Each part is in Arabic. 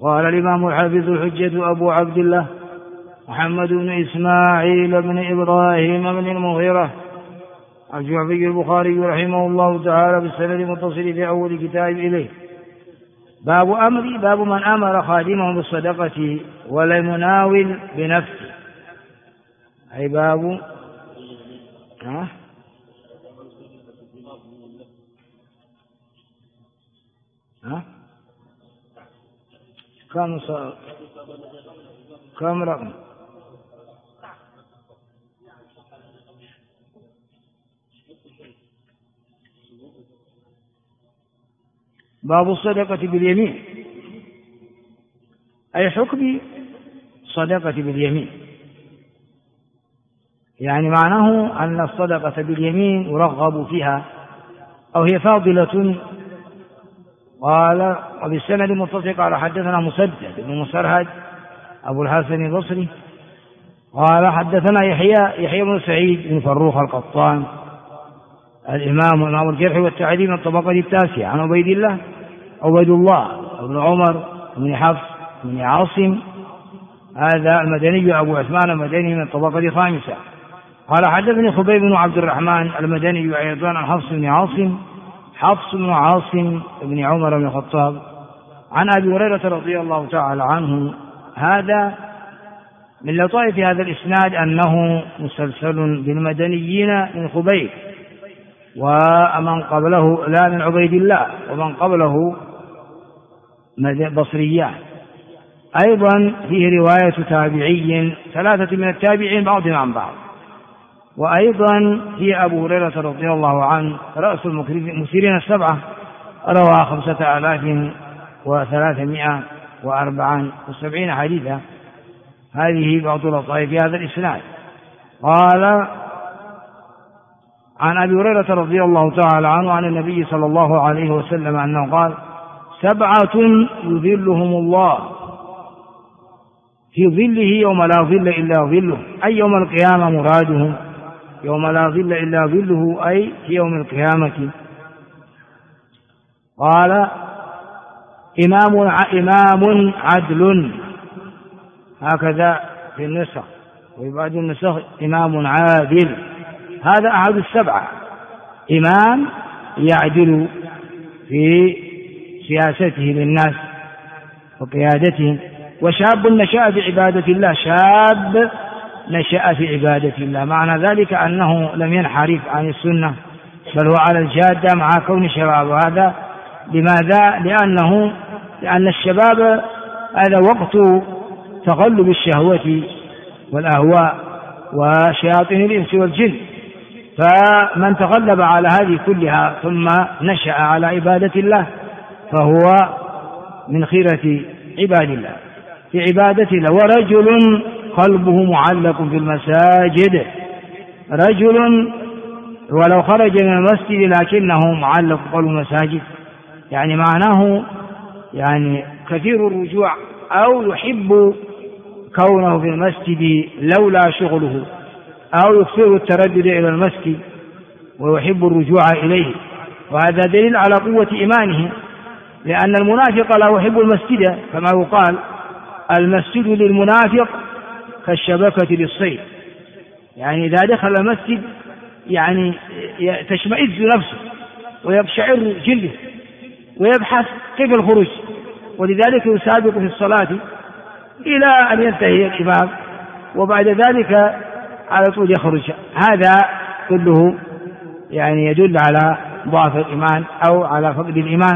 قال الإمام الحافظ الحجة أبو عبد الله محمد بن إسماعيل بن إبراهيم بن المغيرة الجعفي البخاري رحمه الله تعالى بالسند المتصل في أول كتاب إليه. باب من أمر خادمه بالصدقة ولم يناول بنفسه، أي باب كم رقم؟ باب الصدقة باليمين، أي حكم صدقة باليمين، يعني معناه أن الصدقة باليمين يرغب فيها أو هي فاضلة. قال وبالسند المتصل قال حدثنا مسدد بن مسرهد أبو الحسن البصري قال حدثنا يحيى بن سعيد بن فروخ القطان إمام الجرح والتعديل من الطبقة التاسعة عن عبيد الله بن عمر بن حفص بن عاصم، هذا المدني أبو عثمان المدني من الطبقة الخامسة. قال حدثني خبيب بن عبد الرحمن المدني أيضا عن حفص بن عاصم بن عمر بن الخطاب عن أبي هريرة رضي الله تعالى عنه. هذا من لطائف هذا الإسناد أنه مسلسل بالمدنيين من خبيب، ومن قبله لا من عبيد الله، ومن قبله بصريان. أيضا فيه رواية تابعي 3 من التابعين بعضهم عن بعض. وأيضا في أبو هريرة رضي الله عنه رأس المكثرين 7 روى 5374 حديثا. هذه بعض لطائف هذا الإسناد. قال عن أبي هريرة رضي الله تعالى عنه عن النبي صلى الله عليه وسلم أنه قال 7 يظلهم الله في ظله يوم لا ظل إلا ظله، أي يوم القيامة مرادهم، يوم لا ظل إلا ظله أي في يوم القيامة. قال إمام عدل، هكذا في النسخ، وفي بعض النسخ إمام عادل. هذا أحد 7، إمام يعدل في سياسته للناس وقيادتهم. وشاب نشأ في عبادة الله، شاب نشأ في عبادة الله، معنى ذلك أنه لم ينحرف عن السنة بل هو على الجادة مع كون شباب. وهذا لماذا؟ لأن الشباب هذا وقت تغلب الشهوة والأهواء وشياطين الإنس والجن، فمن تغلب على هذه كلها ثم نشأ على عبادة الله فهو من خيرة عباد الله في عبادة الله. ورجل قلبه معلق في المساجد، رجل ولو خرج من المسجد لكنه معلق قلب المساجد، يعني معناه يعني كثير الرجوع أو يحب كونه في المسجد لولا شغله، أو يكثر التردد إلى المسجد ويحب الرجوع إليه. وهذا دليل على قوة إيمانه، لأن المنافق لا يحب المسجد، كما يقال المسجد للمنافق كالشبكة للصيد، يعني إذا دخل المسجد يعني تشمئز نفسه ويقشعر جلده ويبحث كيف الخروج، ولذلك يسابق في الصلاة إلى أن ينتهي الإمام وبعد ذلك على طول يخرج. هذا كله يعني يدل على ضعف الإيمان أو على فقد الإيمان،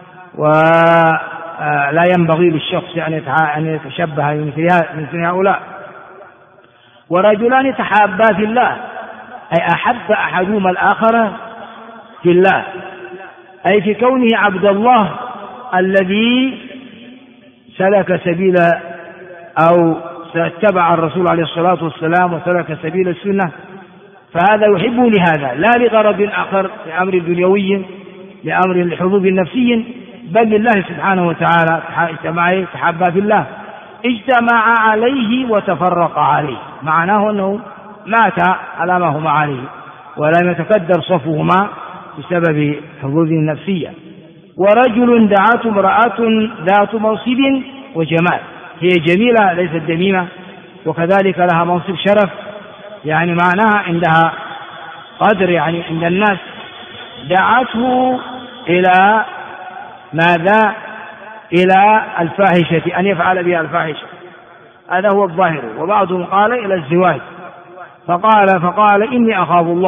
ولا ينبغي للشخص أن يتشبه مثل هؤلاء. ورجلان تحابا في الله، أي أحب أحدهما الآخر في الله، أي في كونه عبد الله الذي سلك سبيل أو اتبع الرسول عليه الصلاة والسلام وسلك سبيل السنة، فهذا يحبه لهذا لا لغرض آخر، لأمر دنيوي، لأمر حظوظ نفسي، بل لله سبحانه وتعالى. تحابا في الله، اجتمع عليه وتفرق عليه، معناه أنه مات على ما هما عليه ولم يتكدر صفهما بسبب حظوظ نفسية. ورجل دعته امرأة ذات منصب وجمال، هي جميلة ليست دميمة، وكذلك لها منصب شرف، يعني معناها عندها قدر يعني عند الناس. دعته إلى ماذا؟ إلى الفاحشة، أن يفعل بها الفاحشة، هذا هو الظاهر. وبعضهم قال إلى الزواج، فقال إني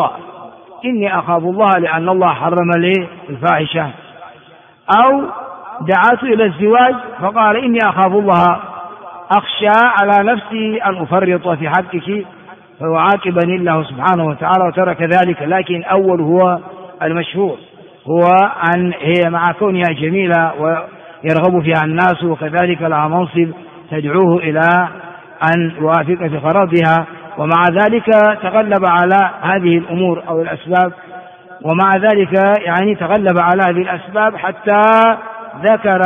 أخاف الله لأن الله حرم لي الفاحشة. أو دعته إلى الزواج فقال إني أخاف الله، أخشى على نفسي أن أفرط في حقك فيعاقبني الله سبحانه وتعالى، وترك ذلك. لكن أول هو المشهور، هو أن هي مع كونها جميلة ويرغب فيها الناس، وكذلك لها منصب تدعوه إلى أن يوافق في غرضها، ومع ذلك تغلب على هذه الأمور أو الأسباب، ومع ذلك يعني تغلب على هذه الأسباب حتى ذكر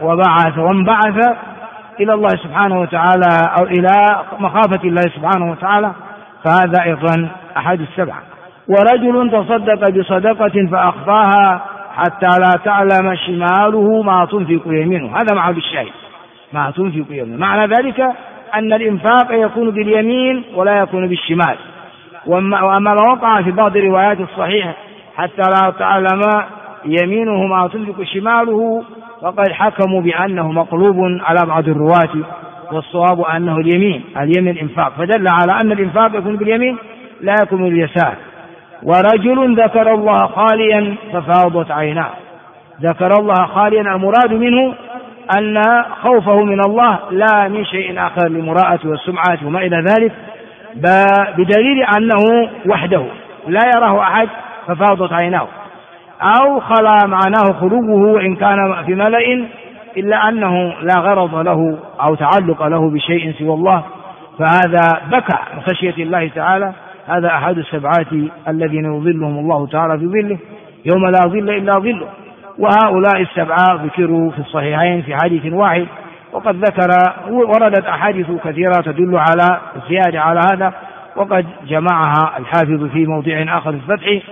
وانبعث إلى الله سبحانه وتعالى أو إلى مخافة الله سبحانه وتعالى، فهذا أيضا أحد السبعة. ورجل تصدق بصدقة فأخفاها حتى لا تعلم شماله ما تنفق يمينه، هذا معنى الشاهد، ما تنفق يمينه، معنى ذلك أن الإنفاق يكون باليمين ولا يكون بالشمال. وأما ما وقع في بعض الروايات الصحيحة حتى لا تعلم يمينه ما تنفق شماله، وقد حكموا بأنه مقلوب على بعض الرواة، والصواب أنه اليمين إنفاق، فدل على أن الإنفاق يكون باليمين لا يكون باليسار. ورجل ذكر الله خاليا ففاضت عيناه، ذكر الله خاليا المراد منه أن خوفه من الله لا من شيء آخر لمراءة والسمعة وما إلى ذلك، بدليل أنه وحده لا يراه أحد ففاضت عيناه، أو خلا معناه خلوه وإن كان في ملأ، إلا أنه لا غرض له أو تعلق له بشيء سوى الله، فهذا بكى من خشية الله تعالى. هذا أحد السبعات الذين يظلهم الله تعالى في ظله يوم لا ظل إلا ظله. وهؤلاء السبعة ذكروا في الصحيحين في حديث واحد، وقد وردت أحاديث كثيرة تدل على الزيادة على هذا، وقد جمعها الحافظ في موضع آخر في الفتح،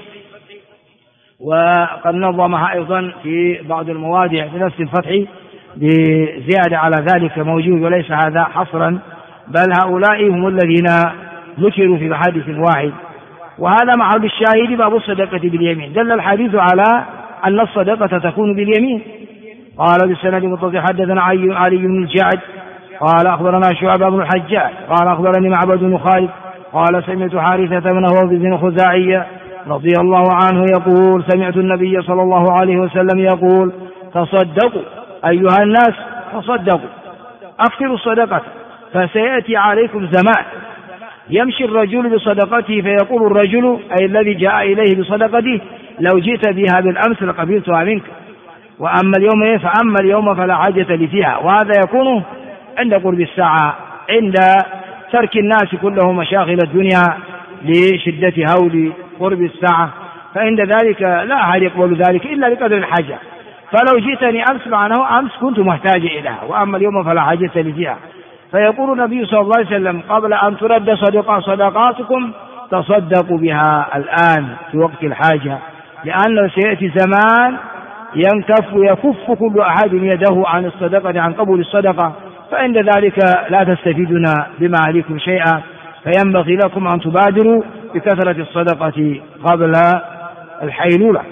وقد نظمها أيضا في بعض المواضع في نفس الفتح بزيادة على ذلك موجود، وليس هذا حصرا، بل هؤلاء هم الذين ذكروا في حديث واحد. وهذا محل الشاهد باب الصدقة باليمين، دل الحديث على أن الصدقة تكون باليمين. قال بالسند المتصل حدثنا علي بن الجعد قال أخبرنا شعبة بن الحجاج قال أخبرني معبد بن خالد قال سمعت حارثة بن هواب بن خزاعية رضي الله عنه يقول سمعت النبي صلى الله عليه وسلم يقول تصدقوا أيها الناس، تصدقوا أكثروا الصدقة، فسيأتي عليكم زمان يمشي الرجل بصدقته فيقول الرجل أي الذي جاء إليه بصدقته لو جئت بها بالأمس لقبلتها منك، فأما اليوم فلا حاجة لي فيها. وهذا يكون عند قرب الساعة، عند ترك الناس كلهم مشاغل الدنيا لشدة هول قرب الساعة، فعند ذلك لا أحد يقبل ذلك إلا بقدر الحاجة. فلو جئتني أمس معناه أمس كنت محتاج إليها، وأما اليوم فلا حاجة لي فيها. فيقول النبي صلى الله عليه وسلم قبل أن ترد صدقاتكم تصدقوا بها الآن في وقت الحاجة، لأنه سيأتي زمان يكف كل أحد يده عن الصدقة عن قبول الصدقة، فعند ذلك لا تستفيدون بما عليكم شيئا، فينبغي لكم أن تبادروا بكثرة الصدقة قبل الحيلولة.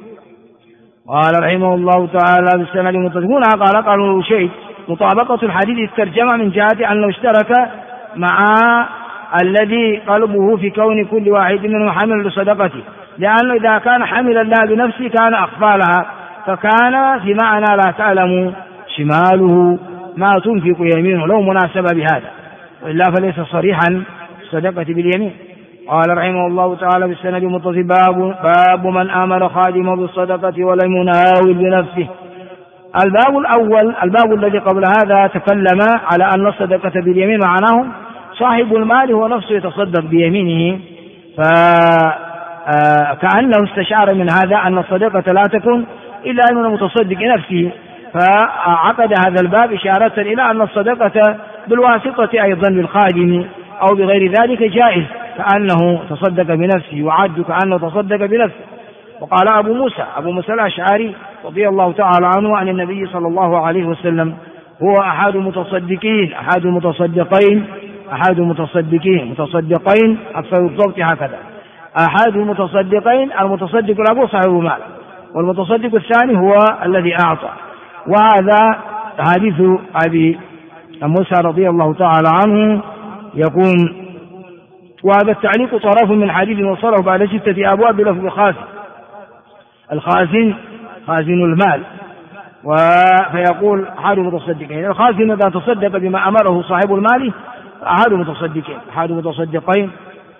قال رحمه الله تعالى بالسند المتصل قالوا شيء مطابقة الحديث الترجمة من جهة أنه اشترك مع الذي قلبه في كون كل واحد منهم حمل لصدقته، لأنه إذا كان حملا لها بنفسه كان أخفى لها، فكان في معنى لا تعلم شماله ما تنفق يمينه لو مناسبة بهذا، وإلا فليس صريحا الصدقة باليمين. قال رحمه الله تعالى بالسند المتصل باب من آمر خادمه بالصدقة ولم يناول بنفسه. الباب الذي قبل هذا تكلم على أن الصدقة باليمين معناه صاحب المال هو نفسه يتصدق بيمينه، فكأنه استشعر من هذا أن الصدقة لا تكون إلا من المتصدق نفسه، فعقد هذا الباب إشارة إلى أن الصدقة بالواسطة أيضا بالخادم أو بغير ذلك جائز، كأنه تصدق بنفسه وعد كأنه تصدق بنفسه. وقال أبو موسى الأشعري رضي الله تعالى عنه عن النبي صلى الله عليه وسلم هو أحد المتصدقين، أحد المتصدقين أكثر الضبط هكذا، أحد المتصدقين، المتصدق الأول صاحب المال، والمتصدق الثاني هو الذي أعطى. وهذا حديث أبي موسى رضي الله تعالى عنه يكون. وهذا التعليق طرف من حديث وصله بعد 6 أبواب بلفظ خازن، الخازن خازن المال، فيقول أحد المتصدقين. الخازن إذا تصدق بما أمره صاحب المال أحد المتصدقين.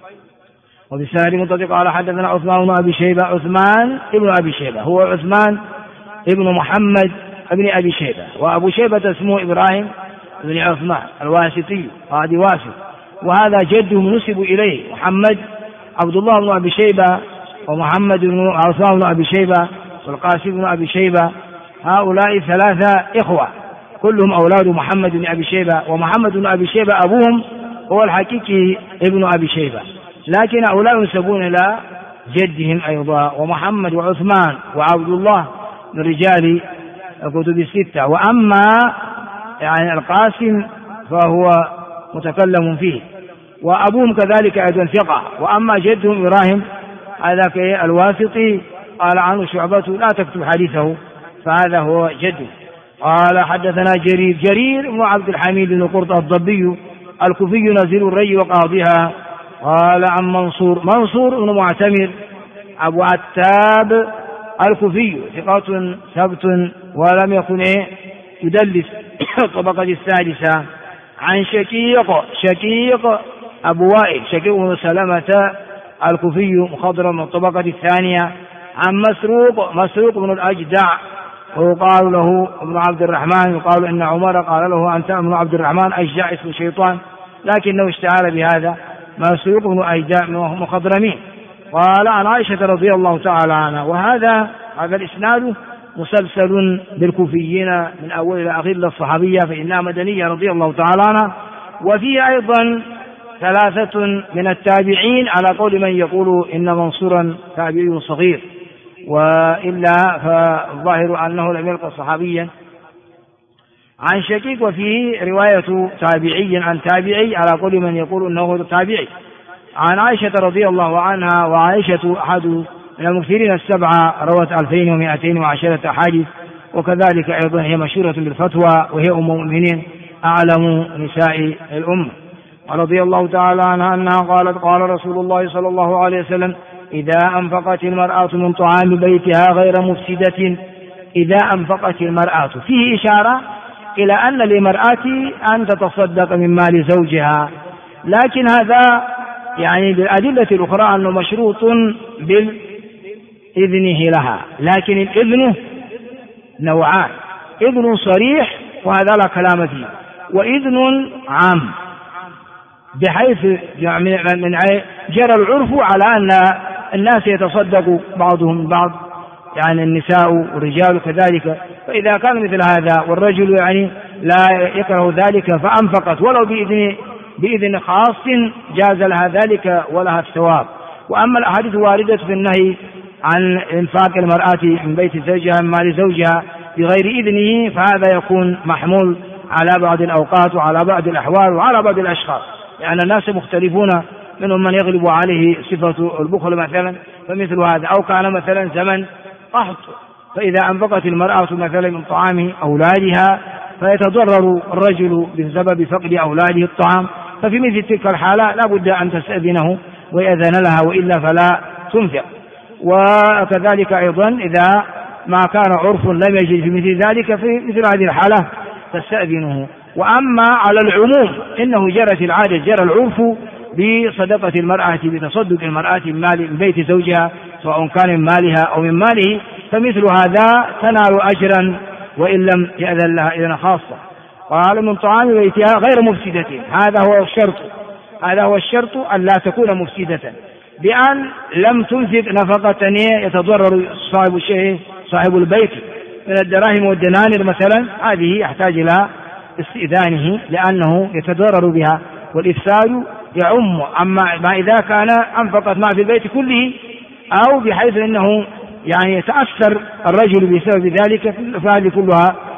وبسند منطلق قال حدثنا عثمان بن أبي شيبة، عثمان ابن أبي شيبة هو عثمان ابن محمد ابن أبي شيبة، وأبو شيبة اسمه إبراهيم بن عثمان الواسطي، هذه واسط، وهذا جده نسب إليه محمد عبد الله بن أبي شيبة ومحمد بن عثمان بن أبي شيبة والقاسم بن أبي شيبة، هؤلاء 3 إخوة كلهم أولاد محمد بن أبي شيبة، ومحمد بن أبي شيبة أبوهم هو الحقيقي ابن أبي شيبة، لكن هؤلاء ينسبون إلى جدهم أيضا. ومحمد وعثمان وعبد الله من رجال الكتب 6. وأما يعني القاسم فهو متكلم فيه، وأبوهم كذلك أيضا ثقة. وأما جدهم إبراهيم هذا الواسطي قال عنه شعبة لا تكتب حديثه، فهذا هو جده. قال حدثنا جرير بن عبد الحميد بن قرط الضبي الكوفي نزيل الري وقاضيها. قال عن منصور بن معتمر أبو عتاب الكوفي ثقة ثبت ولم يكن يدلس الطبقة السادسة. عن شقيق أبو وائل شقيق بن سلمة الكوفي مخضرم من الطبقة الثانية. عن مسروق بن الأجدع ويقال له ابن عبد الرحمن، يقال إن عمر قال له أنت ابن عبد الرحمن، أجدع اسم شيطان، لكنه اشتهر بهذا مسروق بن أجدع مخضرمين. قال عن عائشة رضي الله تعالى عنها. وهذا الإسناد مسلسل بالكوفيين من أول إلى آخر الصحابية، فإنها مدنية رضي الله تعالى عنها. وفيه أيضا 3 من التابعين على قول من يقول إن منصورا تابعي صغير، وإلا فالظاهر أنه لم يلقى صحابيا. عن شقيق وفيه رواية تابعي عن تابعي على قول من يقول إنه تابعي. عن عائشة رضي الله عنها، وعائشة أحد من المكثرين 7 روت 2210 أحاديث، وكذلك أيضا هي مشهورة بالفتوى، وهي أم المؤمنين أعلم نساء الأمة. ورضي الله تعالى عنها أنها قالت قال رسول الله صلى الله عليه وسلم إذا أنفقت المرأة من طعام بيتها غير مفسدة، إذا أنفقت المرأة فيه إشارة إلى أن للمرأة أن تتصدق من مال زوجها، لكن هذا يعني بالأدلة الأخرى أنه مشروط بالإذنه لها، لكن الإذن نوعان، إذن صريح وهذا لا كلام فيه، وإذن عام، بحيث من جرى العرف على أن الناس يتصدق بعضهم بعض، يعني النساء والرجال كذلك. فإذا كان مثل هذا والرجل يعني لا يكره ذلك فأنفقت ولو بإذن خاص جاز لها ذلك ولها الثواب. وأما الأحاديث واردة في النهي عن إنفاق المرأة من بيت زوجها من مال زوجها بغير إذنه، فهذا يكون محمول على بعض الأوقات وعلى بعض الأحوال وعلى بعض الأشخاص، لأن الناس مختلفون، منهم من يغلب عليه صفة البخل مثلا، فمثل هذا. أو كان مثلا زمن قحط، فإذا أنفقت المرأة مثلا من طعام أولادها فيتضرر الرجل بسبب فقد أولاده الطعام، ففي مثل تلك الحالة لا بد أن تستأذنه ويأذن لها، وإلا فلا تنفق. وكذلك أيضا إذا ما كان عرف لم يجد في مثل ذلك، في مثل هذه الحالة تستأذنه. وأما على العموم إنه جرت العادة، جرى العرف بصدقة المرأة، بتصدق المرأة من بيت زوجها سواء كان من مالها أو من ماله، فمثل هذا تنال أجرا وإن لم يأذن لها إذن خاصة. قال من طعام بيتها غير مفسدة، هذا هو الشرط أن لا تكون مفسدة، بأن لم تنفق نفقة يتضرر صاحب البيت من الدراهم والدنانير مثلا، هذه يحتاج إلى استئذانه لأنه يتضرر بها، والإفساد يعم. أما ما إذا كان أنفقت ما في البيت كله، أو بحيث أنه يعني يتأثر الرجل بسبب ذلك، فهذه كلها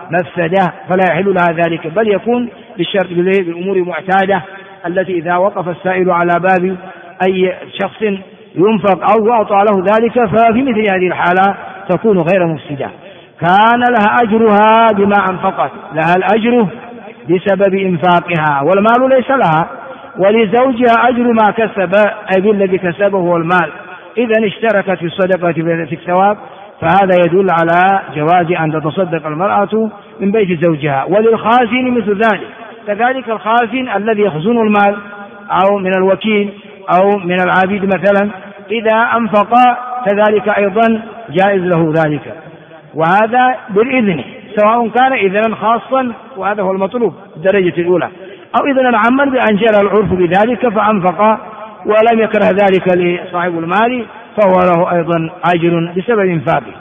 مفسدة فلا يحل لها ذلك، بل يكون بالأمور المعتادة التي إذا وقف السائل على باب أي شخص ينفق أو يعطى له ذلك ففي مثل هذه الحالة تكون غير مفسدة. كان لها أجرها بما أنفقت، لها الأجر بسبب إنفاقها والمال ليس لها، ولزوجها أجر ما كسب أي بالذي كسبه هو المال. إذا اشتركت في الصدقة في الثواب فهذا يدل على جواز أن تتصدق المرأة من بيت زوجها. وللخازن مثل ذلك، كذلك الخازن الذي يخزن المال أو من الوكيل أو من العبيد مثلا إذا أنفق كذلك أيضا جائز له ذلك، وهذا بالإذن، سواء كان إذنا خاصا وهذا هو المطلوب الدرجة الأولى، أو إذنا عاما بأن جرى العرف بذلك فأنفق ولم يكره ذلك لصاحب المال فهو له أيضا أجر بسبب إنفاقه.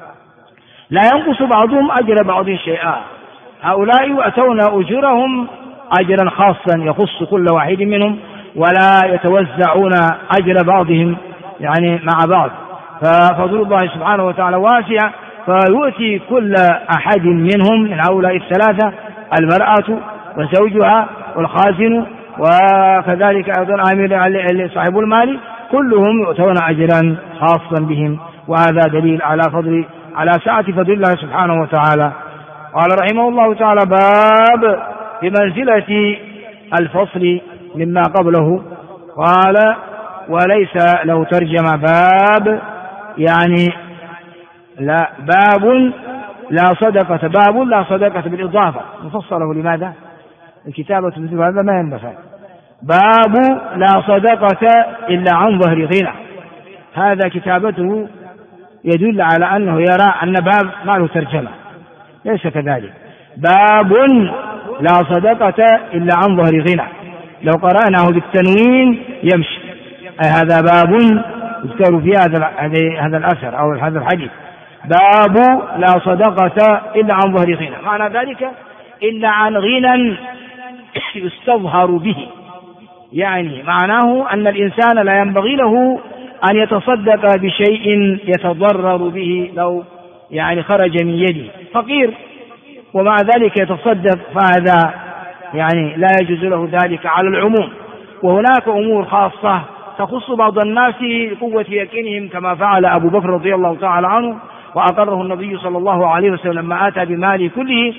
لا ينقص بعضهم أجر بعض شيئا، هؤلاء يؤتون أجورهم أجرا خاصا يخص كل واحد منهم، ولا يتوزعون أجر بعضهم يعني مع بعض، ففضل الله سبحانه وتعالى واسع، فيؤتي كل أحد منهم من هؤلاء الثلاثة المرأة وزوجها والخازن وكذلك أيضا عامل صاحب المال كلهم يؤتون أجرا خاصا بهم، وهذا دليل على سعة فضل الله سبحانه وتعالى. قال رحمه الله تعالى: باب بمنزلة الفصل مما قبله. قال وليس له ترجمة باب يعني لا باب لا صدقة، باب لا صدقة بالإضافة مفصله. لماذا؟ الكتابة مثل هذا ما ينبغي. باب لا صدقة إلا عن ظهر غنى، هذا كتابته يدل على أنه يرى أن باب ما له ترجمة، ليس كذلك. باب لا صدقة إلا عن ظهر غنى، لو قرأناه بالتنوين يمشي، أي هذا باب يذكر في هذا الأثر أو هذا الحديث، باب لا صدقة إلا عن ظهر غنى، معنى ذلك إلا عن غنى يستظهر به، يعني معناه أن الإنسان لا ينبغي له أن يتصدق بشيء يتضرر به لو يعني خرج من يده، فقير ومع ذلك يتصدق، فهذا يعني لا يجوز له ذلك على العموم. وهناك أمور خاصة تخص بعض الناس لقوة يقينهم، كما فعل أبو بكر رضي الله تعالى عنه وأقره النبي صلى الله عليه وسلم لما أتى بماله كله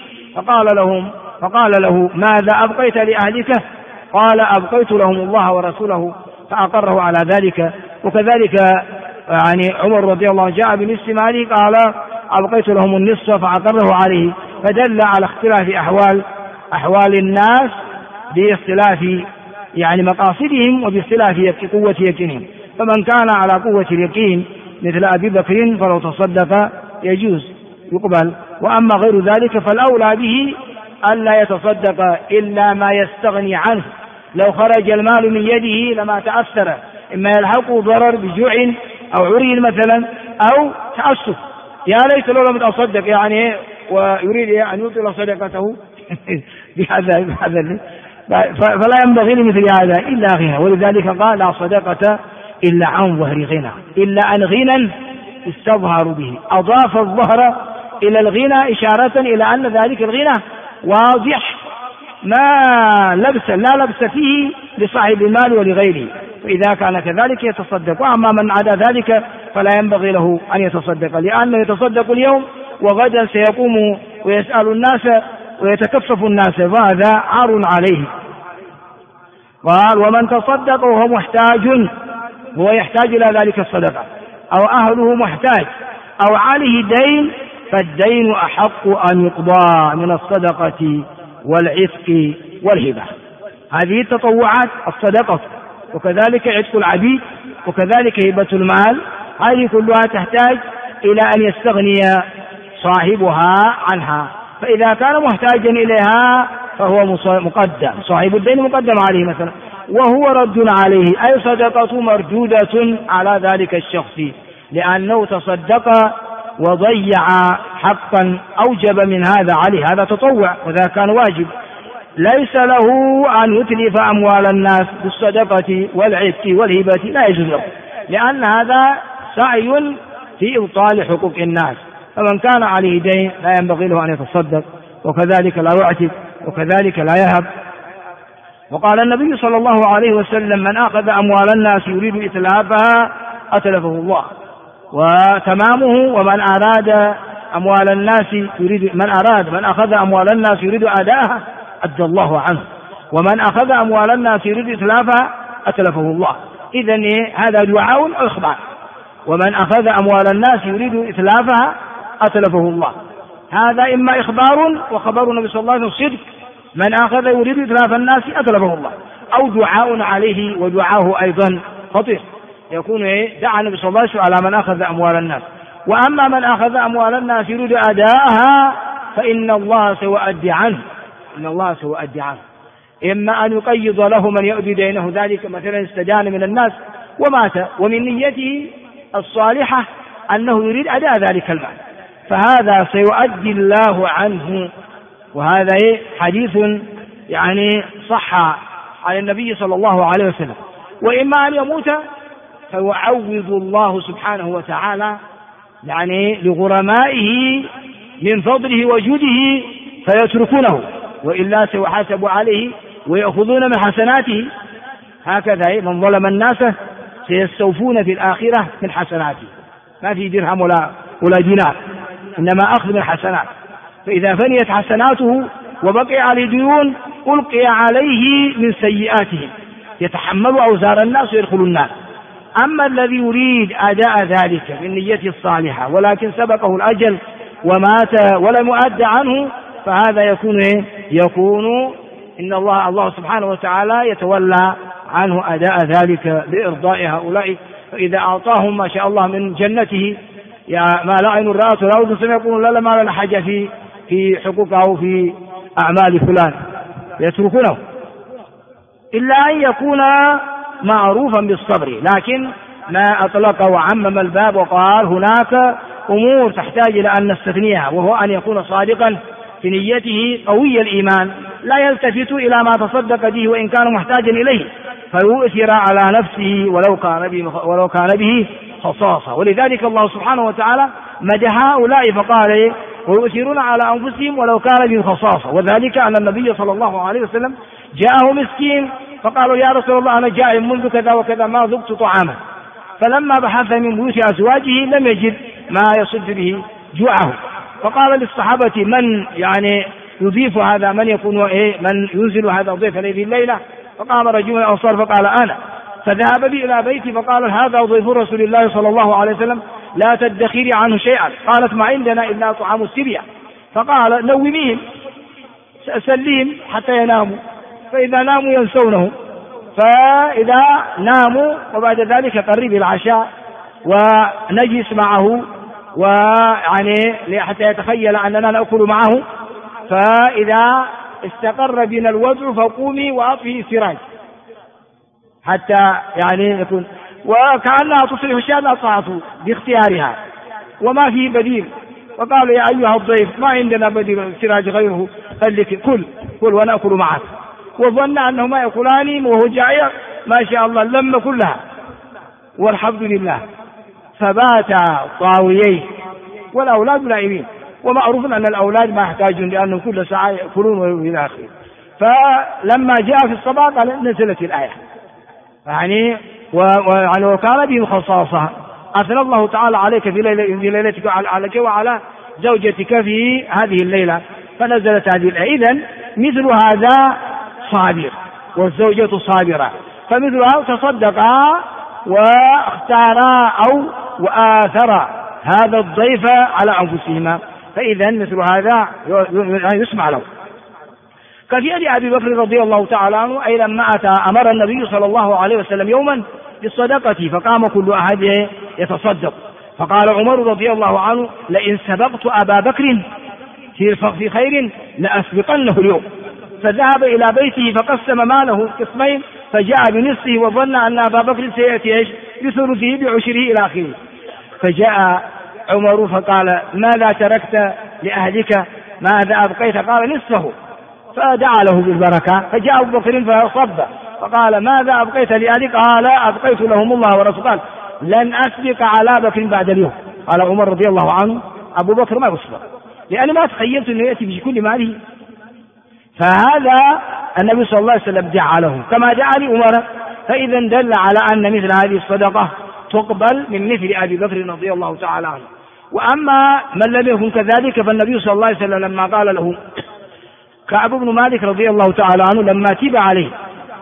فقال له: ماذا أبقيت لأهلك؟ قال: أبقيت لهم الله ورسوله، فأقره على ذلك. وكذلك يعني عمر رضي الله عنه جاء بنصف ماله قال: أبقيت لهم النصف، فأقره عليه، فدل على اختلاف أحوال الناس باختلاف يعني مقاصدهم وباختلاف قوة يقينهم، فمن كان على قوة اليقين مثل أبي بكر فلو تصدق يجوز يقبل، وأما غير ذلك فالأولى به ألا يتصدق إلا ما يستغني عنه، لو خرج المال من يده لما تأثر، إما يلحقه ضرر بجوع أو عري مثلا أو تعسف، يا ليت لو لم أتصدق يعني ويريد أن يطيل صدقته بهذا فلا ينبغي لمثل هذا إلا غنى. ولذلك قال: لا صدقة إلا عن ظهر غنى، إلا عن غنى استظهر به، أضاف الظهر إلى الغنى إشارة إلى أن ذلك الغنى واضح لا لبس فيه لصاحب المال ولغيره، فإذا كان كذلك يتصدق. وأما من عدا ذلك فلا ينبغي له أن يتصدق، لأنه يتصدق اليوم وغدا سيقوم ويسأل الناس ويتكفف الناس، فهذا عار عليه. قال: ومن تصدق وهو محتاج، هو يحتاج إلى ذلك الصدقة، أو أهله محتاج، أو عليه دين، فالدين أحق أن يقضى من الصدقة والعتق والهبة. هذه التطوعات الصدقة، وكذلك عتق العبيد، وكذلك هبة المال، هذه كلها تحتاج إلى أن يستغني صاحبها عنها، فإذا كان محتاجا إليها فهو مقدم، صاحب الدين مقدم عليه مثلا، وهو رد عليه، أي صدقة مردودة على ذلك الشخص، لأنه تصدق وضيع حقا أوجب من هذا عليه، هذا تطوع وذا كان واجب، ليس له أن يتلف أموال الناس بالصدقة والعتق والهبة، لا يجوز له، لأن هذا سعي في إبطال حقوق الناس. فمن كان عليه دين لا ينبغي له أن يتصدق وكذلك لا يعتق، وكذلك لا يهب. وقال النبي صلى الله عليه وسلم: من أخذ أموال الناس يريد إتلافها أتلفه الله. وتمامه: ومن أراد أموال الناس من أخذ أموال الناس يريد أداءها أدى الله عنه، ومن أخذ أموال الناس يريد إتلافها أتلفه الله. إذن هذا دعاء أو إخبار. ومن أخذ أموال الناس يريد إتلافها أتلفه الله، هذا إما إخبار وخبر النبي صلى الله عليه وسلم صدق: من أخذ يريد إتلاف الناس أتلفه الله، أو دعاء عليه، ودعاه أيضا خطير، يكون دعا النبي صلى الله عليه وسلم على من أخذ أموال الناس. وأما من أخذ أموال الناس يريد أداءها فإن الله سيؤدي عنه، إن الله سيؤدي عنه، إما أن يقيض له من يؤدي دينه، ذلك مثلا استدان من الناس ومات ومن نيته الصالحة أنه يريد أداء ذلك المال، فهذا سيؤدي الله عنه. وهذا حديث صح عن النبي صلى الله عليه وسلم. وإما أن يموت فيعوض الله سبحانه وتعالى لغرمائه من فضله وجوده فيتركونه، وإلا سيحاسب عليه ويأخذون من حسناته. هكذا من ظلم الناس سيستوفون في الآخرة من حسناته، ما في درهم ولا دينار، إنما أخذ من حسنات. فإذا فنيت حسناته وبقي عليه ديون ألقي عليه من سيئاتهم يتحمل أوزار الناس ويدخل النار. أما الذي يريد أداء ذلك من نيته الصالحة ولكن سبقه الأجل ومات ولم يؤد عنه، فهذا يكون إن الله سبحانه وتعالى يتولى عنه أداء ذلك لإرضاء هؤلاء. فإذا أعطاهم ما شاء الله من جنته ما لا عين رأت ولا أذن سمعت يقولون لا ما لنا حاجة في حقوقه أو في أعمال فلان، يتركونه، إلا أن يكون معروفا بالصبر. لكن ما أطلق وعمم الباب وقال هناك أمور تحتاج إلى أن نستثنيها، وهو أن يكون صادقا في نيته قوي الإيمان، لا يلتفت إلى ما تصدق به وإن كان محتاجا إليه، فيؤثر على نفسه ولو كان به خصاصة. ولذلك الله سبحانه وتعالى مدح هؤلاء فقال ويؤثرون على أنفسهم ولو كان بهم خصاصة. وذلك أن النبي صلى الله عليه وسلم جاءه مسكين فقالوا: يا رسول الله أنا جائع منذ كذا وكذا ما ذقت طعاما، فلما بحث من بيوت أزواجه لم يجد ما يصد به جوعه، فقال للصحابة: من يضيف هذا، من يكون من ينزل هذا الضيف هذه الليلة؟ فقام رجل من الأنصار فقال: أنا. فذهب بي إلى بيتي فقال: هذا ضيف رسول الله صلى الله عليه وسلم لا تدخري عنه شيئا. قالت: ما عندنا إلا طعام السرية. فقال: نوميهم سليم حتى يناموا، فإذا ناموا ينسونه، فإذا ناموا وبعد ذلك قرب العشاء ونجلس معه حتى يتخيل أننا نأكل معه، فإذا استقر بنا الوضع فقومي وأطفئي السراج حتى يكون، وكأنها تصلح الشاة أطاعته باختيارها وما فيه بديل. وقالوا: يا أيها الضيف ما عندنا بديل السراج غيره، خليك كل ونأكل معك. وظن أنهما يأكلان وهو جائع، ما شاء الله لم كلها والحمد لله. فبات طاويين والأولاد نائمين، ومعروف أن الأولاد ما يحتاجون لأنهم كل ساعة يأكلون وإلى آخره. فلما جاء في الصباح قال نزلت الآية وكان بهم خصاصة: أثنى الله تعالى عليك في ليلتك عليك وعلى زوجتك في هذه الليلة، فنزلت هذه الآية. إذن مثل هذا صابر والزوجة صابرة، فمثلها تصدقا واختارا أو وآثرا هذا الضيف على أنفسهما، فإذا مثل هذا يسمع له. كفي أبي بكر رضي الله تعالى عنه أي لما أتى أمر النبي صلى الله عليه وسلم يوما بالصدقة فقام كل أحد يتصدق، فقال عمر رضي الله عنه: لئن سبقت أبا بكر في خير لأسبقنه اليوم. فذهب إلى بيته فقسم ماله قسمين، فجاء بنصفه وظن أن أبا بكر سيأتي بثلثه بعشره إلى آخره. فجاء عمر فقال: ماذا تركت لأهلك؟ ماذا أبقيت؟ قال: نصفه. فدعا له بالبركة. فجاء أبو بكر فصب فقال: ماذا أبقيت لأهلك؟ قال: أبقيت لهم الله ورسوله. قال: لن أسبق على بكر بعد اليوم. قال عمر رضي الله عنه: أبو بكر ما يسبق، لأن ما تخيلت أنه يأتي بكل ماله. فهذا النبي صلى الله عليه وسلم جعله كما جعل عمر، فإذا دل على أن مثل هذه الصدقة تقبل من مثل أبي بكر رضي الله تعالى عنه. وأما من لم يكن كذلك فالنبي صلى الله عليه وسلم لما قال له كعب بن مالك رضي الله تعالى عنه لما تب عليه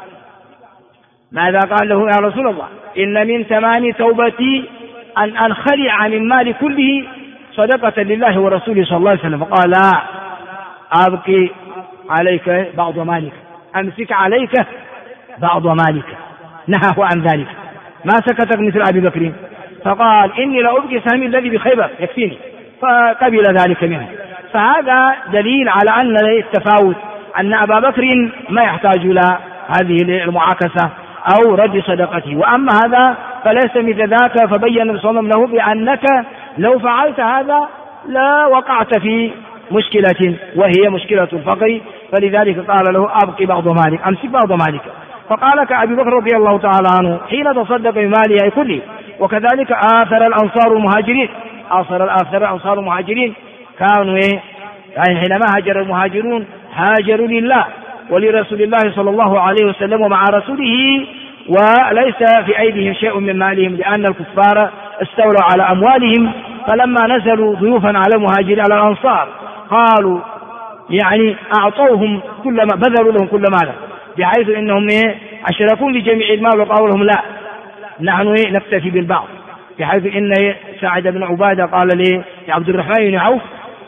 ماذا قال له؟ يا رسول الله إن من تمام توبتي أن أنخلع من مالي كله صدقة لله ورسوله صلى الله عليه وسلم. فقال لا، أبقي عليك بعض مالك، أمسك عليك بعض مالك، نهاه عن ذلك، ما سكتك مثل أبي بكر. فقال إني لأبقي سهمي الذي بخيبر يكفيني، فقبل ذلك منه. فهذا دليل على أن التفاوت، أن أبا بكر ما يحتاج إلى هذه المعاكسة أو رد صدقته، وأما هذا فليس مثل ذاك. فبين النبي صلى الله عليه وسلم له بأنك لو فعلت هذا لا وقعت في مشكلة وهي مشكلة الفقر، فلذلك قال له أبقي بعض مالك، أمسك بعض مالك. فقال كأبي بكر رضي الله تعالى عنه حين تصدق بماله كله. وكذلك آثر الأنصار المهاجرين، آثر الأنصار المهاجرين كانوا يعني حينما هاجر المهاجرون هاجروا لله ولرسول الله صلى الله عليه وسلم ومع رسوله، وليس في أيديهم شيء من مالهم، لأن الكفار استولوا على أموالهم. فلما نزلوا ضيوفا على المهاجرين على الأنصار قالوا يعني أعطوهم كل ما، بذلوا لهم كل ماله، بحيث إنهم أشركون لجميع المال، وقالوا لهم لا، نحن نكتفي بالبعض. بحيث إن سعد بن عبادة قال لي عبد الرحمن بن عوف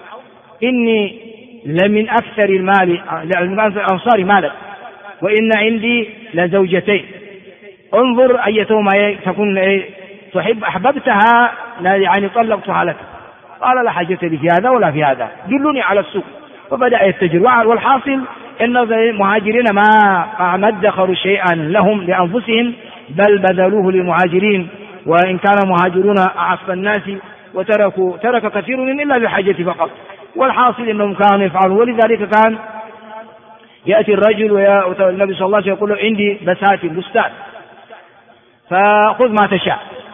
إني لمن أكثر المال الأنصار مالا، وإن عندي لزوجتين، انظر أيتهما تكون تحب أحببتها يعني طلقتها لك. قال لا حاجة لي في هذا ولا في هذا، دلوني على السوق. فبدأ يتجر. والحاصل إن المهاجرين ما ادخروا شيئا لهم لأنفسهم، بل بذلوه للمهاجرين، وإن كان المهاجرون أعف الناس ترك كثير من إلا بحاجة فقط. والحاصل إنهم كانوا يفعلون. ولذلك كان يأتي الرجل والنبي صلى الله عليه وسلم يقول له عندي بستان فخذ ما تشاء،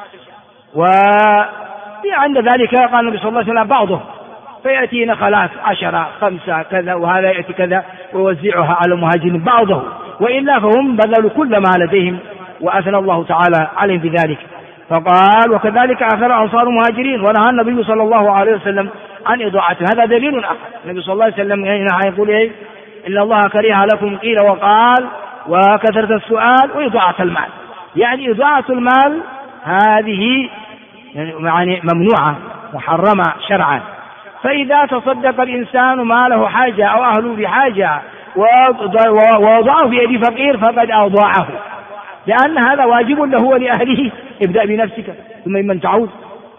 وعند ذلك قال النبي صلى الله عليه وسلم بعضهم، فيأتي نخلات 10 5 كذا، وهذا يأتي كذا ويوزعها على المهاجرين بعضهم، وإلا فهم بذلوا كل ما لديهم، وأثنى الله تعالى عليهم بذلك. فقال وكذلك أثر أنصار المهاجرين، ونهى النبي صلى الله عليه وسلم عن إضاعته. هذا دليل آخر. النبي صلى الله عليه وسلم يقول إن الله كره لكم قيل وقال وكثرة السؤال وإضاعة المال. يعني إضاعة المال هذه يعني ممنوعة محرمة شرعا. فإذا تصدق الإنسان ما له حاجة أو أهله بحاجة ووضعه في يد فقير فقد أضاعه، لأن هذا واجب له ولأهله. ابدأ بنفسك ثم من تعود.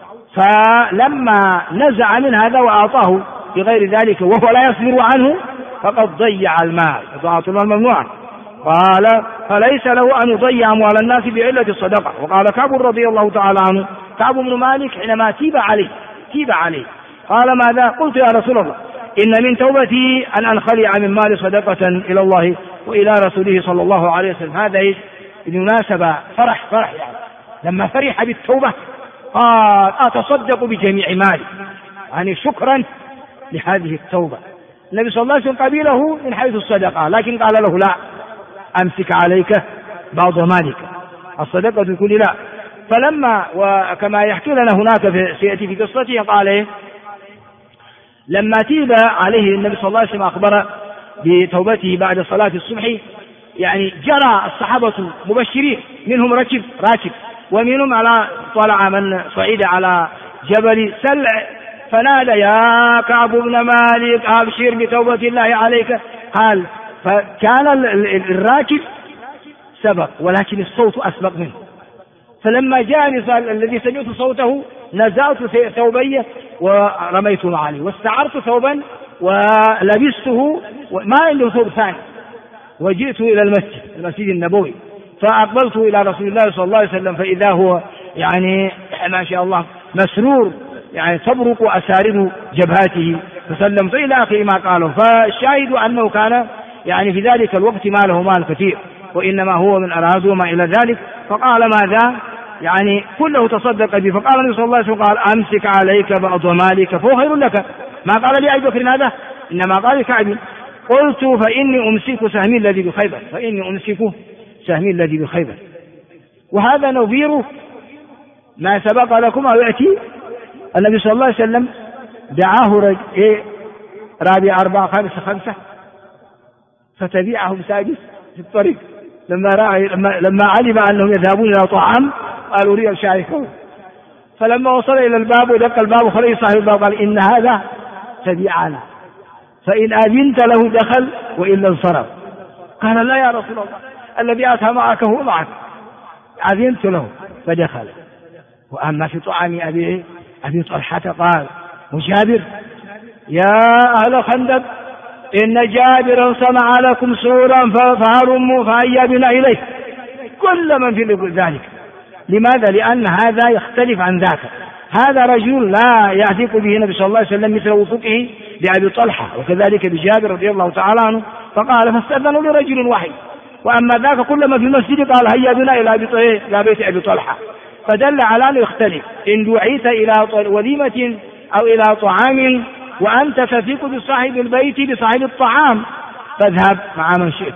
فلما نزع من هذا وأعطاه بغير ذلك وهو لا يصبر عنه فقد ضيع المال. إضاعة المال ممنوعة. قال فليس له أن يضيع أموال الناس بعلة الصدقة. وقال كعب رضي الله تعالى عنه، كعب بن مالك حينما تيب عليه قال ماذا؟ قلت يا رسول الله إن من توبتي أن أنخلع من مال صدقة إلى الله وإلى رسوله صلى الله عليه وسلم. هذا بالمناسبة فرح يعني لما فرح بالتوبة قال أتصدق بجميع مالي، يعني شكرا لهذه التوبة. النبي صلى الله عليه وسلم قبله من حيث الصدقة، لكن قال له لا، أمسك عليك بعض مالك، الصدقة كل لا. فلما وكما يحكي لنا هناك سيأتي في قصته قال لما تيب عليه النبي صلى الله عليه وسلم أخبر بتوبته بعد صلاة الصبح، يعني جرى الصحابة مبشرين، منهم راكب ومنهم طلع من صعيد على جبل سلع فنادى يا كعب بن مالك أبشر بتوبة الله عليك. قال فكان الراكب سبق ولكن الصوت أسبق منه، فلما جاءني الذي سمعت صوته نزعت ثوبي ورميته عليه واستعرت ثوبا ولبسته ما عنده ثوب ثاني، وجئت إلى المسجد النبوي فأقبلت إلى رسول الله صلى الله عليه وسلم فإذا هو يعني ما شاء الله مسرور، يعني تبرق أسارر جبهاته، فسلمت إلى آخر ما قاله. فالشاهد أنه كان يعني في ذلك الوقت ما له مال كثير، وإنما هو من أراضي وما إلى ذلك. فقال ماذا؟ يعني كله تصدق به. فقال النبي صلى الله عليه وسلم قال أمسك عليك بعض مالك فهو خير لك، ما قال لي أبي بكر هذا، إنما قال لكعب: قلت فإني أمسك سهمي الذي بخيبر، فإني أمسك سهمي الذي بخيبر. وهذا نظير ما سبق لكم أو يأتي. النبي صلى الله عليه وسلم دعاه رابع 4 5 5 فتبعهم سادس في الطريق لما علم أنهم يذهبون إلى طعام قالوا لي أشاركهم. فلما وصل إلى الباب ودق الباب وخرج صاحب الباب قال: إن هذا تبعنا، فإن أذنت له دخل وإلا انصرف. قال: لا يا رسول الله، الذي أتى معك هو معك. أذنت له فدخل. وأما في طعام أبي طلحة قال: وجابر: يا أهل خندق، إن جابرا صنع لكم سورا فهرموا فهيا بنا إليه. كل من في ذلك. لماذا؟ لأن هذا يختلف عن ذاك. هذا رجل لا يثق به النبي صلى الله عليه وسلم مثل وثوقه بأبي طلحة، وكذلك بجابر رضي الله تعالى عنه، فقال: فاستأذنوا لرجل واحد. وأما ذاك كلما في المسجد قال: هيا بنا إلى بيت أبي طلحة. فدل على أنه يختلف. إن دعيت إلى وليمة أو إلى طعام وأنت تثق بصاحب البيت بصاحب الطعام فاذهب مع من شئت،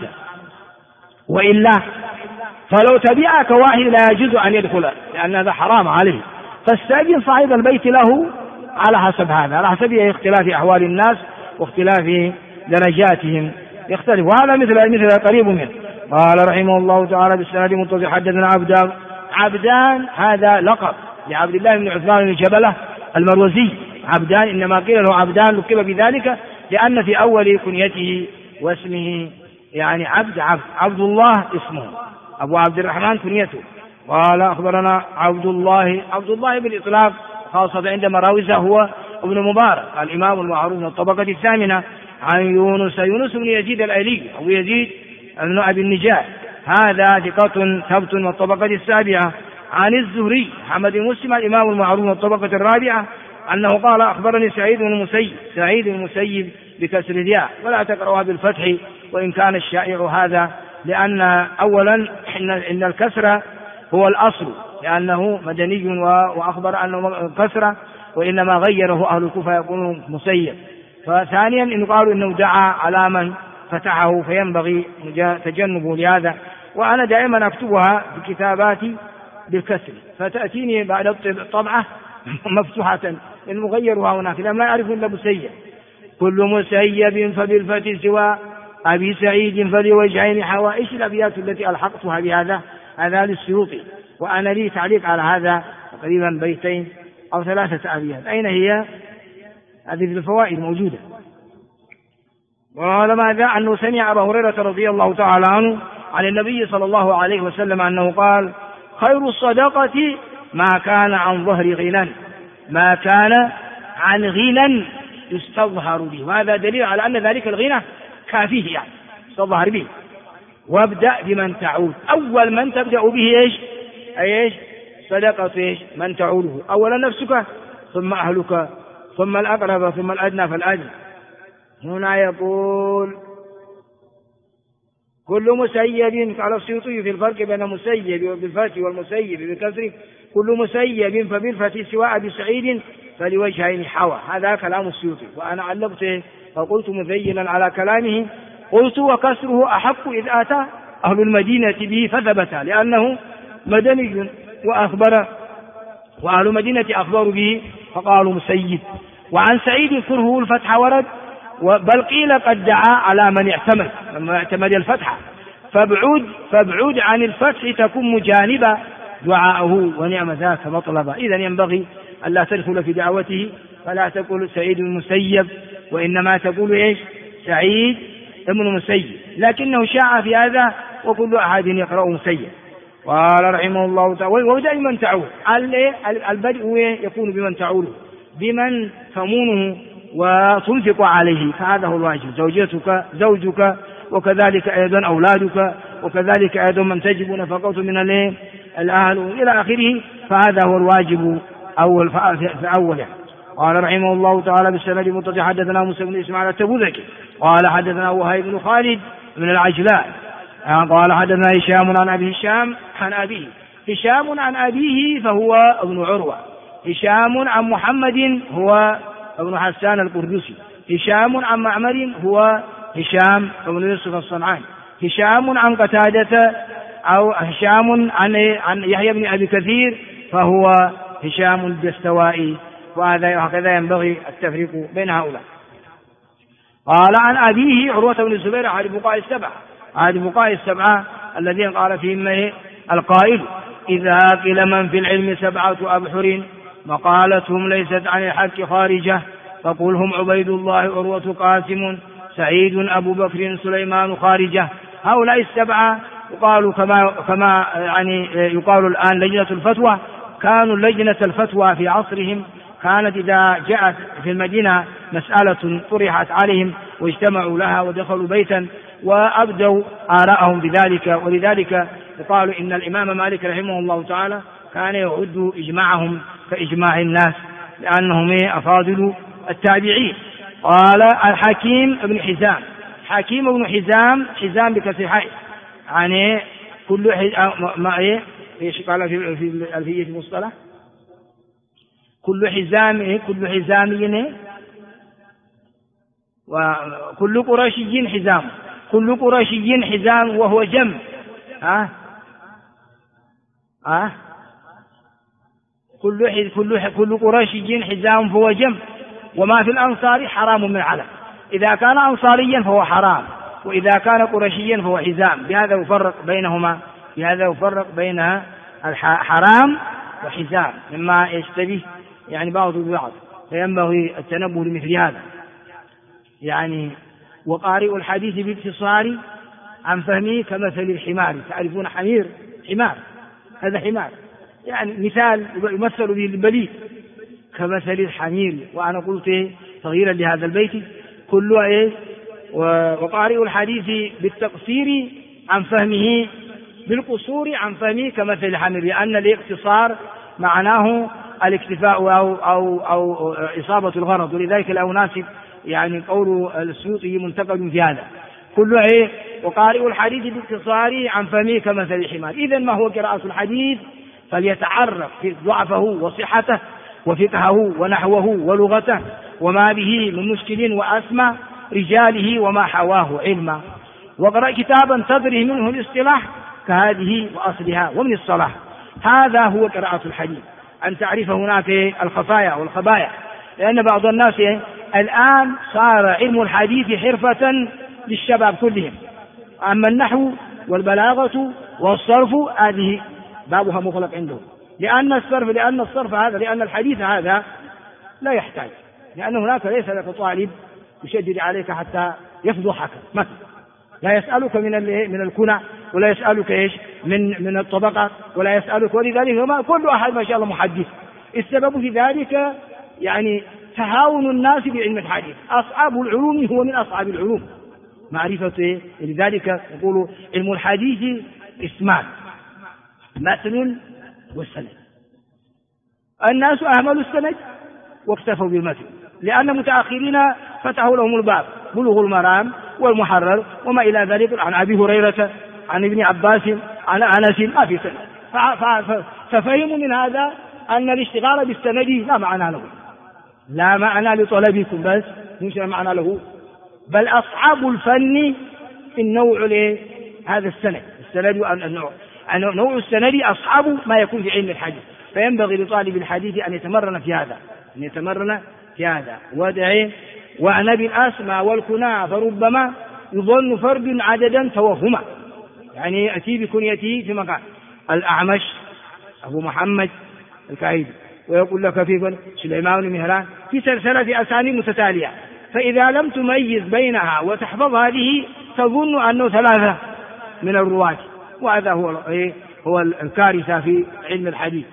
وإلا فلو تبعك واحد لا يجوز أن يدخل، لأن هذا حرام عليه. فاستأذن صاحب البيت له على حسب هذا، على حسب اختلاف أحوال الناس واختلاف درجاتهم يختلف. وهذا مثل قريب منه. قال رحمه الله تعالى: بالسند متصل حدثنا عبدان، هذا لقب لعبد الله بن عثمان بن جبلة المروزي. عبدان إنما قيل له عبدان لقب بذلك لأن في أول كنيته واسمه يعني عبد الله اسمه، أبو عبد الرحمن كنيته. قال: أخبرنا عبد الله بالإطلاق خاصة عند مراوزه هو ابن مبارك الإمام المعروف من الطبقة الثامنة، عن يونس بن يزيد الأيلي أو يزيد بن أبي النجاة، هذا ثقة ثبت من الطبقة السابعة. عن الزهري محمد بن مسلم الإمام المعروف من الطبقة الرابعة أنه قال: أخبرني سعيد بن المسيب بكسر الياء، ولا تقرأها بالفتح وإن كان الشائع هذا، لأن أولا إن الكسر هو الأصل لأنه مدني، وأخبر أنه كسر وإنما غيره أهل الكوفة يقولون مسيب. فثانيا إن قالوا إنه دعا على من فتحه فينبغي تجنبه لهذا. وأنا دائما أكتبها في كتاباتي بالكسر، فتأتيني بعد الطبعة مفتوحة المغيرها هناك لأن لا يعرف إلا مسيب. كل مسيب فبالفتح سوى أبي سعيد فلوجهين حوا. إيش الأبيات التي ألحقتها بهذا؟ هذا للسيوطي، وأنا لي تعليق على هذا تقريبا 2 أو 3 أبيات. أين هي؟ هذه في الفوائد موجودة. وقال ماذا؟ أنه سمع أبا هريرة رضي الله تعالى عنه عن النبي صلى الله عليه وسلم أنه قال: خير الصدقة ما كان عن ظهر غنى، ما كان عن غنى يستظهر به. وهذا دليل على أن ذلك الغنى كافيه يعني يستظهر به. وابدأ بمن تعود، أول من تبدأ به إيش؟ صدقة إيش؟ من تعوده، أولا نفسك ثم أهلك ثم الأقرب ثم الأدنى فالأدنى. هنا يقول: كل مسيب، قال السيوطي في الفرق بين مسيب بالفتح والمسيب بالكسر: كل مسيب فبالفتح سواء بسعيد فلوجهين حوى. هذا كلام السيوطي، وأنا علقته فقلت مذينا على كلامه، قلت: وكسره أحق إذ أتى أهل المدينة به فثبت، لأنه مدني وأخبر، وأهل المدينة أخبروا به فقالوا مسيب. وعن سعيد كره الفتح ورد، بل قيل قد دعا على من اعتمد، لما اعتمد الفتح فابعد عن الفتح تكون مجانبا دعاءه ونعم ذاك مطلبا. إذن ينبغي ألا تدخل في دعوته، فلا تقول سعيد المسيب، وإنما تقول إيش؟ سعيد ابن مسيب، لكنه شاع في هذا وكل أحد يقرأ مسيب. قال رحمه الله تعالى: وابدأ بمن تعود. البدء يكون بمن تعود، بمن تمونه وتنفق عليه، فهذا هو الواجب، زوجك وكذلك أيضا أولادك وكذلك أيضا من تجب نفقته من الأهل إلى آخره، فهذا هو الواجب في أوله. قال رحمه الله تعالى: بالسند المتصل حدثنا موسى بن إسماعيل التبوذكي قال حدثنا وهيب بن خالد بن العجلان قال حدثنا هشام عن أبي هشام عن أبيه. هشام عن أبيه فهو ابن عروة، هشام عن محمد هو بن حسان القردسي. هشام عن معمر هو هشام بن يوسف الصنعاني. هشام عن قتادة أو هشام عن يحيى بن أبي كثير فهو هشام الدستوائي. وهكذا ينبغي التفريق بين هؤلاء. قال عن أبيه عروة بن الزبير أحد فقهاء السبعة الذين قال فيهم القائل إذا قيل من في العلم 7 أبحر مقالتهم ليست عن الحق خارجة فقل هم عبيد الله عروة قاسم سعيد أبو بكر سليمان خارجة. هؤلاء 7 يقال كما يعني يقال الآن لجنة الفتوى. كانوا لجنة الفتوى في عصرهم كانت إذا جاءت في المدينة مسألة طرحت عليهم واجتمعوا لها ودخلوا بيتا وأبدوا آراءهم بذلك. ولذلك يقال إن الإمام مالك رحمه الله تعالى كان يعد إجماعهم كإجماع الناس لأنهم أفاضل التابعين. قال الحكيم بن حزام بكسر حاء يعني كل ايش قال في الألفية المصطلح كل حزام وكل قرشي حزام كل قرشي حزام وهو جم كل قرشي حزام فهو جم. وما في الأنصار حرام من علم. إذا كان أنصاريا فهو حرام وإذا كان قرشيا فهو حزام. بهذا يفرق بين الحرام وحزام مما يشتبه يعني بعض ببعض. فينبغي التنبه لمثل هذا. يعني وقارئ الحديث باختصار عن فهمه كمثل الحمار. تعرفون حمار هذا حمار يعني مثال يمثل به البليد كمثل الحمير. وأنا قلت صغيرا لهذا البيت وقارئ الحديث بالتقصير عن فهمه بالقصور عن فهمه كمثل الحمير لأن الاقتصار معناه الاكتفاء أو إصابة الغرض. ولذلك لا يناسب يعني قول السيوطي منتقد في هذا وقارئ الحديث باختصار عن فهمه كمثل الحمار. إذن ما هو قراءة الحديث فليتعرف في ضعفه وصحته وفقهه ونحوه ولغته وما به من مشكل وأسمى رجاله وما حواه علما. وقرأ كتابا تدري منه الاصطلاح كهذه وأصلها ومن الصلاح. هذا هو قراءة الحديث أن تعرف هناك الخفايا والخبايا. لأن بعض الناس الآن صار علم الحديث حرفة للشباب كلهم. أما النحو والبلاغة والصرف هذه بابها مغلق عندهم لأن الحديث هذا لا يحتاج. لأن هناك ليس لك طالب يشدد عليك حتى يفضحك مثلا لا يسألك من الكنى ولا يسألك من الطبقة ولا يسألك. ولذلك كل أحد ما شاء الله محدث. السبب في ذلك يعني تهاون الناس بعلم الحديث. أصعب العلوم هو من أصعب العلوم معرفة. لذلك يقول علم الحديث اسمان متن والسند. الناس أهملوا السند واكتفوا بالمتن لأن متأخرين فتحوا لهم الباب بلوغ المرام والمحرر وما إلى ذلك عن أبي هريرة عن ابن عباس عن أنس ما في سند. ففهموا من هذا أن الاشتغال بالسند لا معنى لطلبكم بس مش معنى له بل أصحاب الفن في النوع هذا السند نوع السند أصحاب ما يكون في علم الحديث. فينبغي لطالب الحديث أن يتمرن في هذا وعن بالأسماء والكنى فربما يظن فرد عددا توهما يعني يأتي بكنيته في مكان الأعمش أبو محمد الكعيدي ويقول لك في سليمان بن مهران في سلسلة أسانيد متتالية. فإذا لم تميز بينها وتحفظ هذه تظن أنه 3 من الرواة. وهذا هو الكارثة في علم الحديث.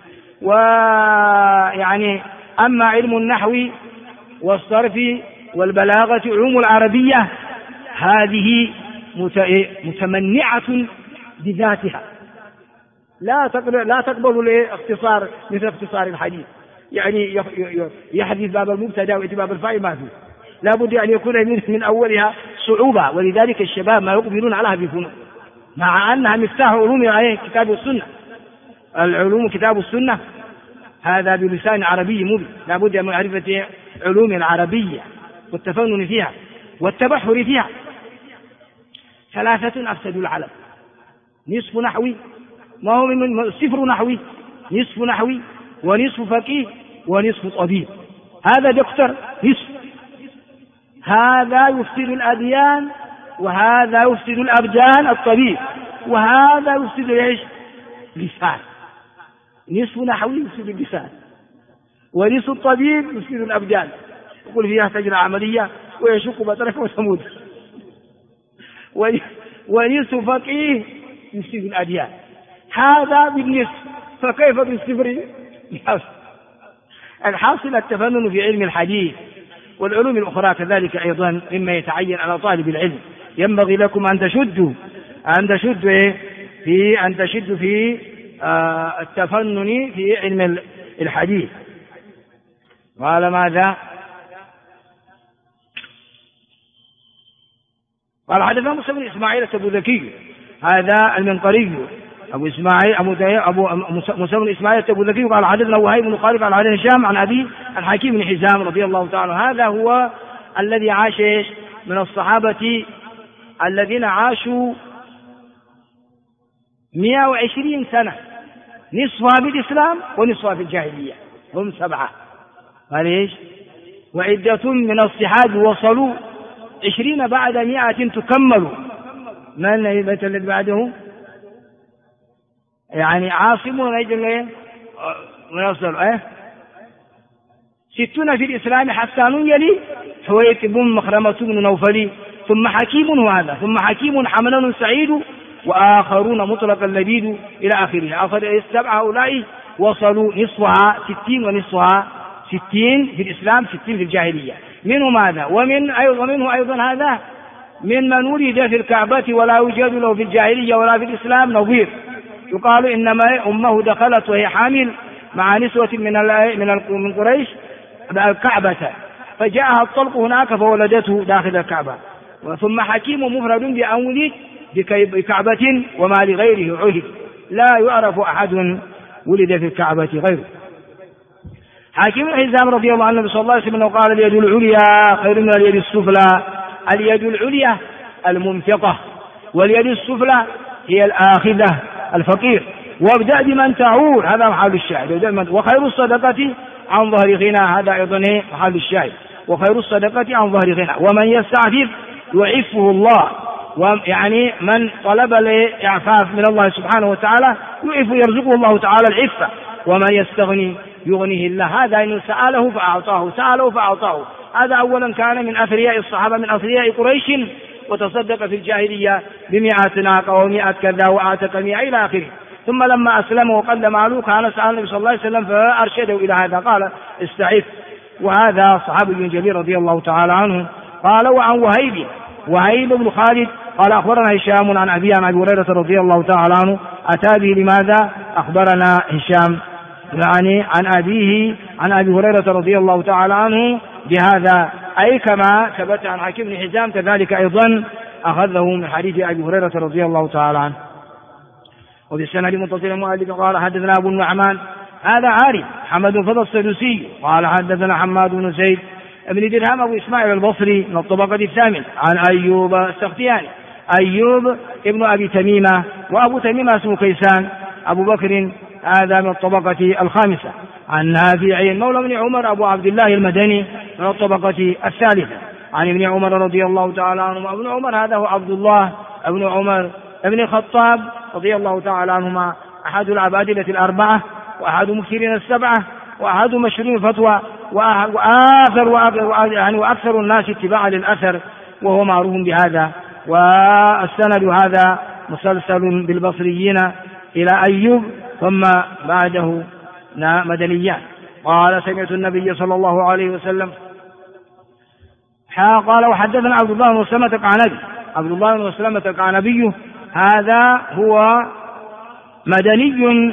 ويعني أما علم النحو والصرف والبلاغة علوم العربية هذه متمنعة بذاتها لا تقبل الاختصار مثل اختصار الحديث. يعني يحدث باب المبتدا ويأتي باب الفاعل ما فيه. لا بد أن يكون من أولها صعوبة. ولذلك الشباب ما يقبلون عليها بفنون مع أنها مفتاح علوم كتاب السنة. العلوم كتاب السنة هذا بلسان عربي مبين. لا بد من معرفة علوم العربية والتفنن فيها والتبحر فيها. 3 أفسدوا العلم: نصف نحوي، ما هو من 0 نحوي، نصف نحوي ونصف فقيه ونصف طبيب. هذا دكتور نصف، هذا يفسد الأديان وهذا يفسد الأبدان الطبيب، وهذا يفسد ايش؟ لسان. نصف نحوي يفسد اللسان ونصف الطبيب يفسد الأبدان، يقول فيها تجرى عملية ويشق بطنك وتموت. ونصف فقيه يفسد الأديان. هذا بالنصف، فكيف بالصفر؟ الحاصل التفنن في علم الحديث والعلوم الأخرى كذلك أيضا مما يتعين على طالب العلم. ينبغي لكم أن تشدوا في التفنن في علم الحديث. قال ماذا؟ قال حدثنا موسى بن إسماعيل التبوذكي، هذا المنقري أبو موسى بن إسماعيل التبوذكي. قال حدثنا وهيب بن خالد قال حدثنا هشام عن أبي عن حكيم بن حزام رضي الله تعالى. هذا هو الذي عاش من الصحابة الذين عاشوا 120 سنة، نصفها بالإسلام ونصفها في الجاهلية، هم 7. قال ايش؟ وعدة من الصحابة وصلوا 20 بعد 100 تكمل. من البيت الذي بعده؟ يعني عاصم ونجل ويصل 60 في الإسلام حسان يلي حويتب مخرمة بن نوفل ثم حكيم وهذا ثم حكيم حملان سعيد وآخرون مطلق اللبيد إلى آخره. آخر 7 هؤلاء وصلوا نصفها 60 ونصفها 60 في الإسلام 60 في الجاهلية. منه ماذا؟ ومنه أيضا هذا من ولد في الكعبة ولا يوجد له في الجاهلية ولا في الإسلام نظير. يقال إنما أمه دخلت وهي حامل مع نسوة من قريش الكعبة، فجاءها الطلق هناك فولدته داخل الكعبة. ثم حكيم مفرد بأن ولد بكعبة وما لغيره عهد، لا يعرف أحد ولد في الكعبة غيره. حكيم بن حزام رضي الله عنه صلى الله عليه وسلم قال: اليد العليا خير من اليد السفلى. اليد العليا المنفقة، واليد السفلى هي الآخذة الفقير. وابدأ بمن تعول، هذا محل الشاهد. وخير الصدقة عن ظهر غنى، هذا أيضا محل الشاهد. وخير الصدقة عن ظهر غنى. ومن يستعفف يعفه الله، يعني من طلب الإعفاف من الله سبحانه وتعالى يرزقه الله تعالى العفة. ومن يستغني يغنيه الله. هذا إن سأله فأعطاه. هذا أولا كان من أثرياء الصحابة، من أثرياء قريش، وتصدق في الجاهلية ب100 ناقة و100 كذا وآتك 100 إلى آخره. ثم لما أسلم وقل ماله كان سأل النبي صلى الله عليه وسلم فأرشده إلى هذا، قال: استعف. وهذا صحابي جليل رضي الله تعالى عنه. قال: وعن وهيب بن خالد قال: أخبرنا هشام عن أبي هريرة رضي الله تعالى عنه. أتى به لماذا؟ أخبرنا هشام يعني عن أبيه عن أبي هريرة رضي الله تعالى عنه بهذا، أي كما ثبت عن حكيم بن حزام كذلك أيضا أخذه من حديث أبي هريرة رضي الله تعالى عنه. وفي السند متصل المؤلف قال: حدثنا أبو النعمان، هذا عارف حمد بن فضل السدوسي قال: حدثنا حماد بن زيد ابن درهم أبو إسماعيل البصري من الطبقة 8 عن أيوب السختياني. أيوب ابن أبي تميمة، وأبو تميمة اسمه كيسان أبو بكر، هذا من الطبقة 5 عن نافع مولى ابن عمر أبو عبد الله المدني من الطبقة 3 عن ابن عمر رضي الله تعالى عنهما. ابن عمر هذا هو عبد الله ابن عمر ابن الخطاب رضي الله تعالى عنهما، أحد العبادلة 4 وأحد مكثرين 7 وأحد مشهورين الفتوى وأكثر الناس اتباعا للأثر، وهو معروف بهذا. والسند هذا مسلسل بالبصريين إلى أيوب ثم بعده مدنيان. قال: سمعت النبي صلى الله عليه وسلم قال: وحدثنا عبد الله بن مسلمة القعنبي. عبد الله بن مسلمة القعنبي هذا هو مدني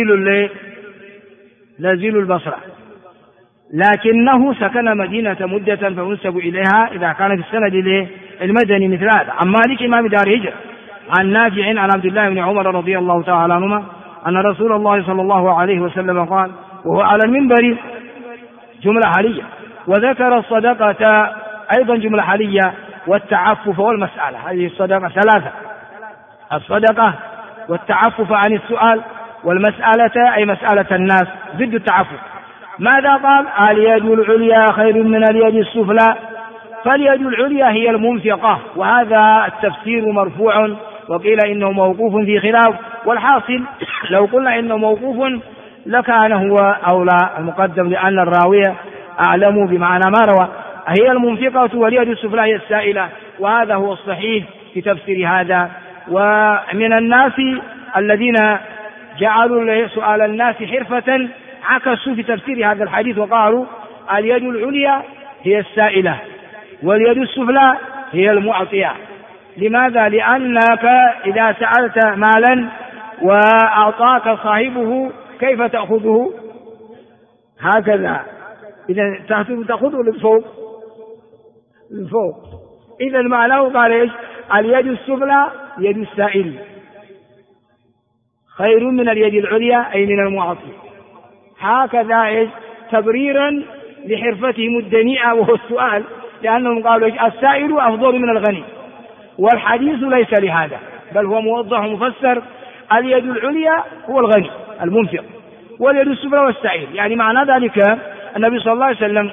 نزيل البصرة، لكنه سكن مدينة مدة فينسب إليها إذا كان في السند المدني مثل هذا. عن مالك إمام دار هجرة عن نافع عن عبد الله بن عمر رضي الله تعالى عنهما أن رسول الله صلى الله عليه وسلم قال وهو على المنبر، جملة حالية: وذكر الصدقة أيضا جملة حالية والتعفف والمسألة. هذه الصدقة ثلاثة: الصدقة والتعفف عن السؤال والمسألة أي مسألة الناس ضد التعفف. ماذا قال؟ اليد العليا خير من اليد السفلى. فاليد العليا هي المنفقة، وهذا التفسير مرفوع، وقيل إنه موقوف في خلاف، والحاصل لو قلنا إنه موقوف لكان هو أولى المقدم، لأن الراوية أعلم بمعنى ما روى. هي المنفقة واليد السفلى هي السائلة، وهذا هو الصحيح في تفسير هذا. ومن الناس الذين جعلوا سؤال الناس حرفة عكسوا في تفسير هذا الحديث وقالوا اليد العليا هي السائلة واليد السفلى هي المعطية. لماذا؟ لأنك إذا سألت مالا وأعطاك صاحبه كيف تأخذه؟ هكذا، إذا تأخذه للفوق. إذا معناه قال إيش؟ اليد السفلى يد السائل خير من اليد العليا أي من المعطي. هكذا إيش؟ تبريرا لحرفتهم الدنيئة وهو السؤال، لأنهم قالوا إيش؟ السائل أفضل من الغني. والحديث ليس لهذا، بل هو موضح ومفسر. اليد العليا هو الغني المنفق، واليد السفلى والسائل. يعني معنى ذلك النبي صلى الله عليه وسلم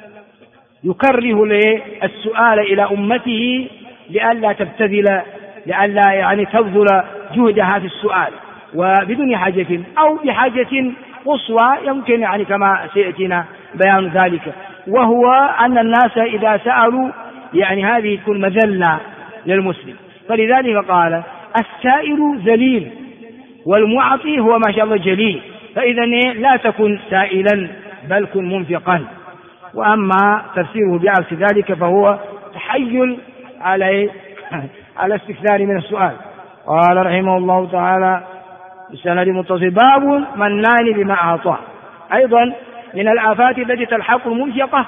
يكره السؤال إلى أمته لئلا تبتذل، لئلا يعني تبذل جهدها في السؤال وبدون حاجة أو بحاجة قصوى يمكن، يعني كما سيأتينا بيان ذلك، وهو أن الناس إذا سألوا يعني هذه تكون مذلة للمسلم. فلذلك قال السائل ذليل والمعطي هو ما شاء الله جليل، فإذا لا تكن سائلا بل كن منفقا. وأما تفسيره بعكس ذلك فهو تحيل على استكثار من السؤال. قال رحمه الله تعالى بسند متصل: باب منان بما أعطاه. أيضا من الآفات التي تلحق المنفقة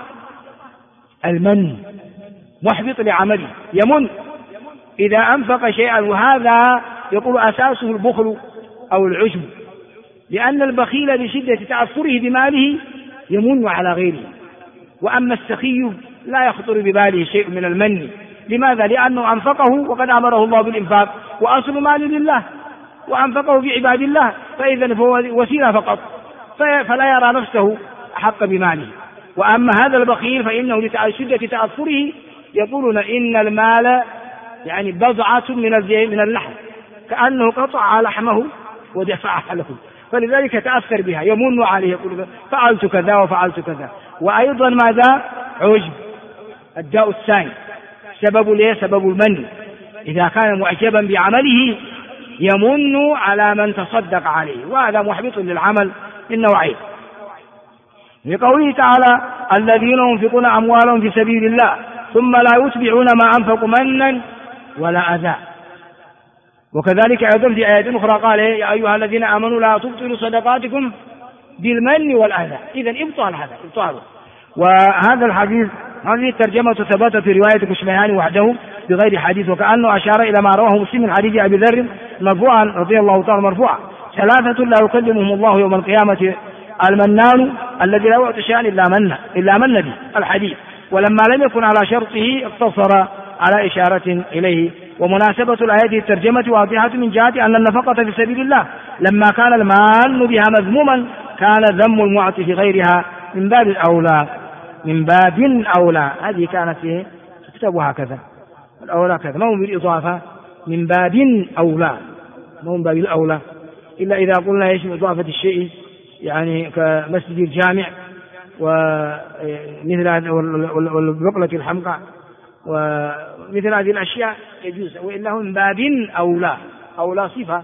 المن، محبط لعمله، يمن إذا أنفق شيئا، وهذا يقول أساسه البخل أو العجب، لأن البخيل بشدة تأثره بماله يمن على غيره. وأما السخي لا يخطر بباله شيء من المن. لماذا؟ لأنه أنفقه وقد أمره الله بالإنفاق، وأصل مال لله، وأنفقه في عباد الله، فإذا هو وسيلة فقط، فلا يرى نفسه أحق بماله. وأما هذا البخيل فإنه لشدة تأثره يقولون إن المال يعني بضعة من اللحم، كأنه قطع لحمه ودفعها له، فلذلك تأثر بها، يمن عليه، يقول فعلت كذا وفعلت كذا. وأيضا ماذا؟ عجب، الداء الثاني، سبب المن، إذا كان معجبا بعمله يمن على من تصدق عليه، وهذا محبط للعمل من نوعين. لقوله تعالى: الذين ينفقون أموالهم في سبيل الله ثم لا يتبعون ما أنفقوا منا ولا أذى. وكذلك أيضا في آيات أخرى قال: يا أيها الذين آمنوا لا تبطلوا صدقاتكم بالمن والأذى. إذن إبطال، هذا إبطال. وهذا الحديث، هذه الترجمة ثبتت في رواية كشميهاني وحده بغير حديث، وكأنه أشار إلى ما رواه مسلم من حديث أبي ذر مرفوعا رضي الله تعالى مرفوعا: ثلاثة لا يكلمهم الله يوم القيامة: المنان الذي لا يعطي شيئا إلا من به. الحديث. ولما لم يكن على شرطه اقتصر على إشارة إليه. ومناسبة الآية الترجمة واضحة من جهة أن النفقة في سبيل الله لما كان المال بها مذموما كان ذم المعطي في غيرها من باب أولى. هذه كانت تكتب هكذا، الأولى كذا، ما هو بالإضافة، من باب أولى، ما هو من باب الأولى، إلا إذا قلنا إيش إضافة الشيء يعني كمسجد الجامع ومثل والبقلة الحمقى ومثل هذه الأشياء يجوز، وإلا من باب أولى صفة.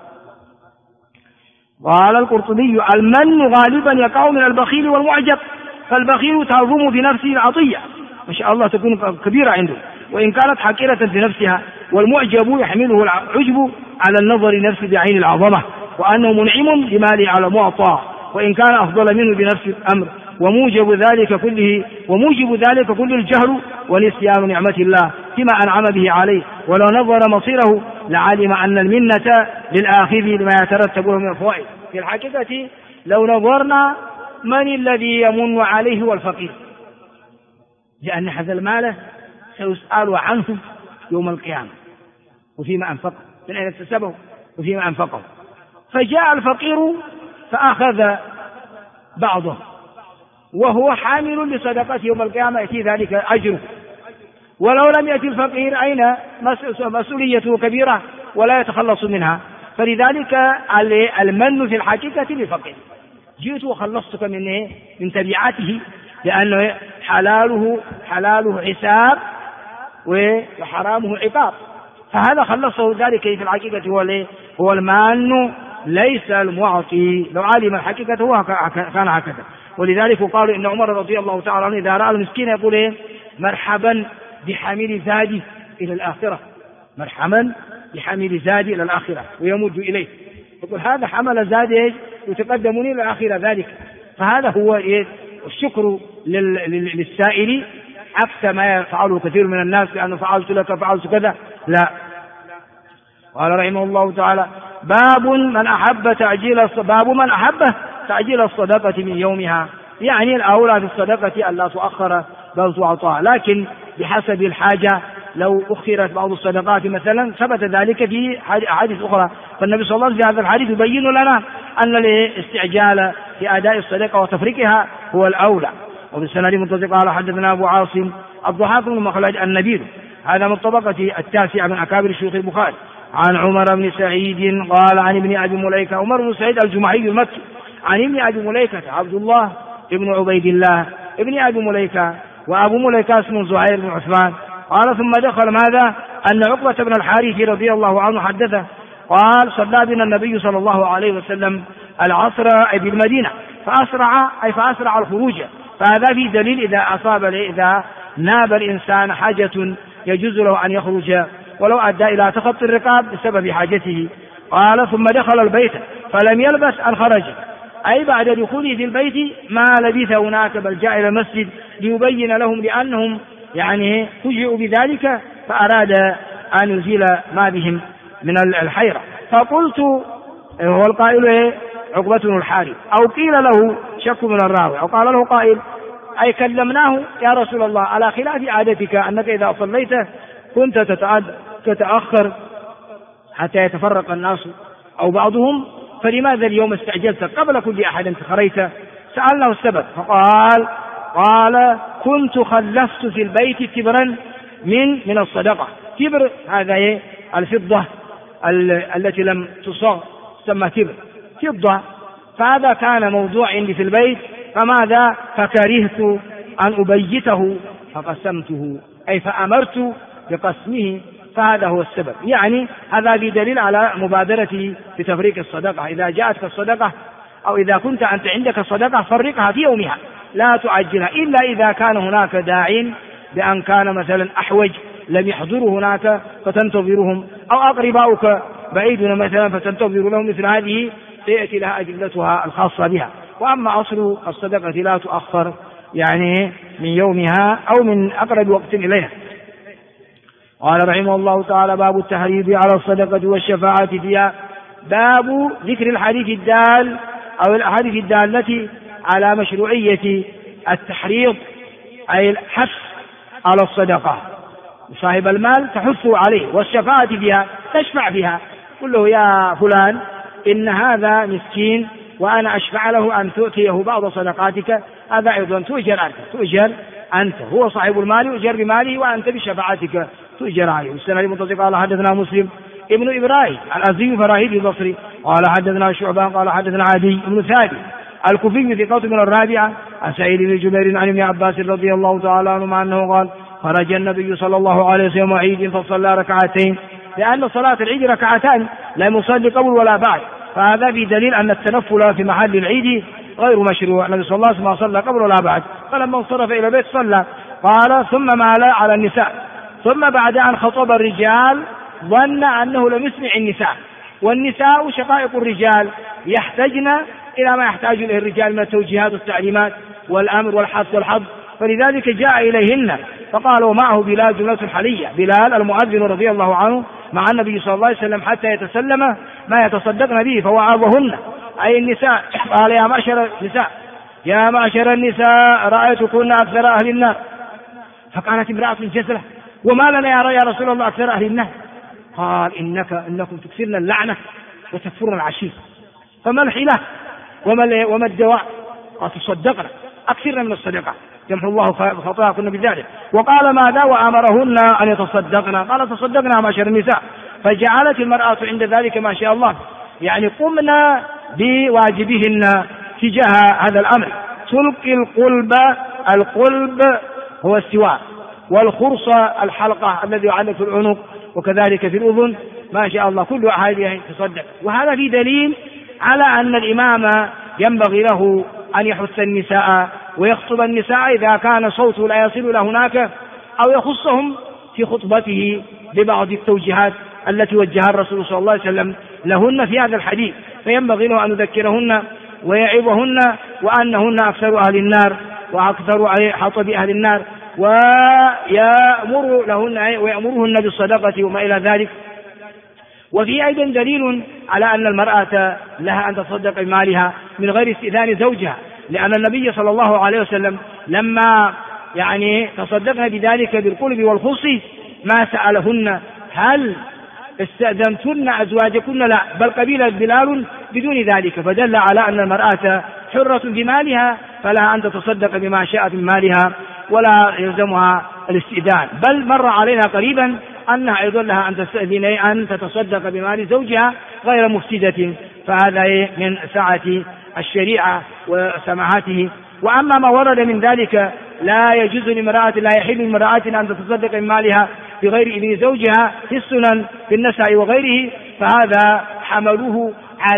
قال القرطبي: المن غالبا يقع من البخيل والمعجب، فالبخيل تعظم في نفسه العطية ما شاء الله تكون كبيرة عنده وإن كانت حقيرة في نفسها، والمعجب يحمله العجب على النظر لنفسه بعين العظمة وأنه منعم بماله على معطى وإن كان أفضل منه بنفس الأمر، وموجب ذلك كل الجهل ونسيان نعمة الله فيما أنعم به عليه. ولو نظر مصيره لعلم أن المنة للآخذ لما يترتب له من الفوائد. في الحقيقة لو نظرنا من الذي يمن عليه والفقير، لأن هذا المال سيسأل عنه يوم القيامة، وفيما أنفقه، من أين اكتسبه وفيما أنفقه. فجاء الفقير فأخذ بعضه وهو حامل لصدقته يوم القيامة يأتي ذلك أجره. ولو لم يأتي الفقير أين مسؤوليته كبيرة ولا يتخلص منها. فلذلك المن في الحقيقة للفقير. جئت وخلصتك من تبعاته، لأنه حلاله حساب وحرامه عقاب، فهذا خلصه. ذلك في الحقيقة هو المان ليس المعطي. لو علم الحقيقة هو كان هكذا. ولذلك قالوا إن عمر رضي الله تعالى عنه إذا رأى المسكين يقول مرحبا بحامل زادي إلى الآخرة، مرحبا بحامل زادي إلى الآخرة، ويمد إليه يقول هذا حمل زادي يتقدمني إلى الآخرة ذلك. فهذا هو الشكر للسائل، عكس ما يفعله كثير من الناس لأنه فعلت لك فعلت كذا، لا. قال رحمه الله تعالى باب من أحب تعجيل الصدقة من يومها، يعني الأولى في الصدقة ألا تؤخر بل تعطى، لكن بحسب الحاجة. لو أخرت بعض الصدقات مثلا ثبت ذلك في أحاديث أخرى، فالنبي صلى الله عليه وسلم في هذا الحديث يبين لنا أن الاستعجال في أداء الصدقة وتفريقها هو الأولى. وفي السند متصل قال حدثنا أبو عاصم الضحاك بن مخلد النبيل، هذا من طبقة التاسعة من أكابر شيوخ البخاري، عن عمر بن سعيد قال عن ابن أبي مليكة، عمر بن سعيد الجمحي المكي، عن ابن أبي مليكة عبد الله ابن عبيد الله ابن أبي مليكة، وأبو مليكة اسمه زهير بن عثمان. قال ثم دخل ماذا؟ أن عقبة بن الحارث رضي الله عنه حدثه قال صلى بنا النبي صلى الله عليه وسلم العصر بالمدينة فأسرع الخروج. فهذا في دليل إذا ناب الإنسان حاجة يجوز له أن يخرج ولو أدى إلى تخطي الرقاب بسبب حاجته. قال ثم دخل البيت فلم يلبس أن خرج، أي بعد دخوله في البيت ما لبث هناك بل جاء إلى المسجد ليبين لهم، لأنهم فجئوا بذلك فأراد أن يزيل ما بهم من الحيرة. فقلت هو القائل عقبة بن الحارث، أو قيل له شك من الراوي، أو قال له قائل أي كلمناه يا رسول الله على خلاف عادتك أنك إذا صليت كنت تتأخر حتى يتفرق الناس أو بعضهم، فلماذا اليوم استعجلت قبل كل أحد خريت؟ سألناه السبب قال كنت خلفت في البيت تبرا من الصدقة. تبر هذا الفضة التي لم تصاغ تسمى تبر فضة، فهذا كان موضوع عندي في البيت، فماذا فكرهت أن أبيته فقسمته، أي فأمرت بقسمه، فهذا هو السبب. يعني هذا بدليل على مبادرة بتفريق الصدقة. إذا جاءتك الصدقة أو إذا كنت أنت عندك الصدقة فرقها في يومها لا تعجلها، إلا إذا كان هناك داع بأن كان مثلا أحوج لم يحضروا هناك فتنتظرهم، أو أقرباؤك بعيدون مثلا فتنتظر لهم، مثل هذه سيأتي لها أجلتها الخاصة بها. وأما أصل الصدقة لا تؤخر من يومها أو من أقرب وقت إليها. قال رحمه الله تعالى باب التحريض على الصدقة والشفاعة فيها، باب ذكر الحديث الدال أو الأحاديث الدالة على مشروعية التحريض، أي الحث على الصدقة. صاحب المال تحث عليه، والشفاعة فيها تشفع فيها، قل له يا فلان إن هذا مسكين وأنا أشفع له أن تؤتيه بعض صدقاتك، هذا أيضا تؤجر أنت، هو صاحب المال يؤجر بماله وأنت بشفاعتك تؤجر عليه. السنة المنتصف قال حدثنا مسلم ابن إبراهيم الأزدي فراهيدي البصري قال حدثنا شعبان قال حدثنا عدي بن ثابت الكوفي في قوة من الرابعة عن سعيد بن جبير عن ابن عباس رضي الله تعالى عنهما أنه قال خرج النبي صلى الله عليه وسلم عيد فصلى ركعتين، لأن صلاة العيد ركعتان لا يصلي قبل ولا بعد، فهذا بدليل أن التنفل في محل العيد غير مشروع. النبي صلى الله عليه وسلم صلى قبل ولا بعد، فلما انصرف إلى البيت صلى. قال ثم مال على النساء، ثم بعد أن خطب الرجال ظن أنه لم يسمع النساء، والنساء شقائق الرجال يحتاجن إلى ما يحتاج إليه الرجال من التوجيهات والتعليمات والأمر والحث والحظ، فلذلك جاء إليهن فقال ومعه بلال جملة الحلية، بلال المؤذن رضي الله عنه مع النبي صلى الله عليه وسلم حتى يتسلم ما يتصدقن به، فوعظهن أي النساء. قال يا معشر النساء رأيتكن أكثر أهل النار، فقالت امرأة جزلة: وما لنا يا رسول الله أكثر أهل النار؟ قال: إنكم تكثرن اللعنة وتكفرن العشير، فما الحيلة وما الدواء؟ قال: تصدقنا، أكثرنا من الصدقة يمحو الله خطاياكن بذلك. وقال: ماذا؟ وأمرهن أن يتصدقن. قال: تصدقنا معشر النساء. فجعلت المرأة عند ذلك ما شاء الله يعني قمنا بواجبهن تجاه هذا الأمر. تلقي القلب هو السواك، والخرصة الحلقة الذي يعلق في العنق، وكذلك في الأذن، ما شاء الله كل هذه تصدق. وهذا في دليل على أن الإمام ينبغي له أن يحث النساء ويخطب النساء إذا كان صوته لا يصل إلى هناك، أو يخصهم في خطبته ببعض التوجيهات التي وجهها الرسول صلى الله عليه وسلم لهن في هذا الحديث، فينبغي له أن يذكرهن ويعظهن وأنهن أكثر أهل النار وأكثر حطب أهل النار، ويأمرهن بالصدقة وما إلى ذلك. وفي أيضا دليل على أن المرأة لها أن تصدق بمالها من غير استئذان زوجها، لأن النبي صلى الله عليه وسلم لما تصدقن بذلك بالقلب والخص ما سألهن: هل استأذنتن أزواجكن؟ لا، بل قبيل بلال بدون ذلك. فدل على أن المرأة حرة بمالها، فلها أن تتصدق بما شاءت من مالها ولا يلزمها الاستئذان. بل مر علينا قريبا أنها أيضا لها أن تستأذن أن تتصدق بمال زوجها غير مفسدة، فهذا من سعة الشريعة وسماحته. وأما ما ورد من ذلك لا يجوز لامرأة، لا يحل لامرأة أن تتصدق بمالها بغير إذن زوجها في السنن في النساء وغيره، فهذا حملوه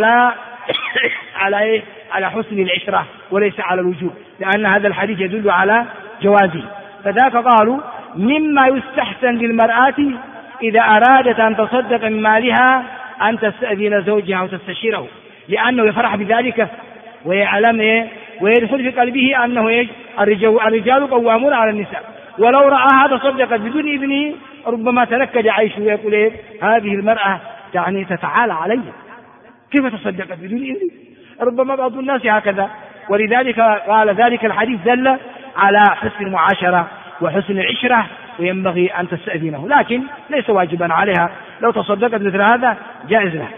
على حسن العشرة وليس على الوجوب، لأن هذا الحديث يدل على جوازه. فذاك قالوا: مما يستحسن للمرأة إذا أرادت أن تصدق من مالها أن تستأذن زوجها وتستشيره، لأنه يفرح بذلك ويعلم ويدخل في قلبه أنه الرجال قوامون على النساء، ولو رآها تصدقت بدون إذنه ربما تنكد عيشه ويقول: هذه المرأة تتعالى علي، كيف تصدقت بدون إذنه؟ ربما بعض الناس هكذا. ولذلك قال ذلك الحديث دل على حسن المعاشرة وحسن العشرة، وينبغي أن تستأذنه، لكن ليس واجبا عليها. لو تصدقت مثل هذا جائز لها.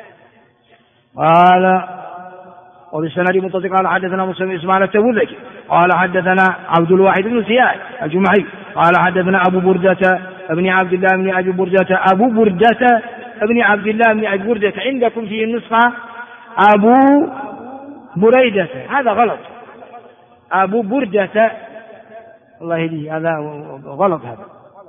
قال: وبالسند متصل قال: حدثنا مسلم إسماعيل التبوذكي قال: حدثنا عبد الواحد بن زياد الجمحي قال: حدثنا أبو بردة ابن عبد الله بن أبي بردة. أبو بردة ابن عبد الله بن أبي بردة عندكم في النسخة أبو بريدة، هذا غلط. أبو بردة، الله يهديه، هذا غلط. هذا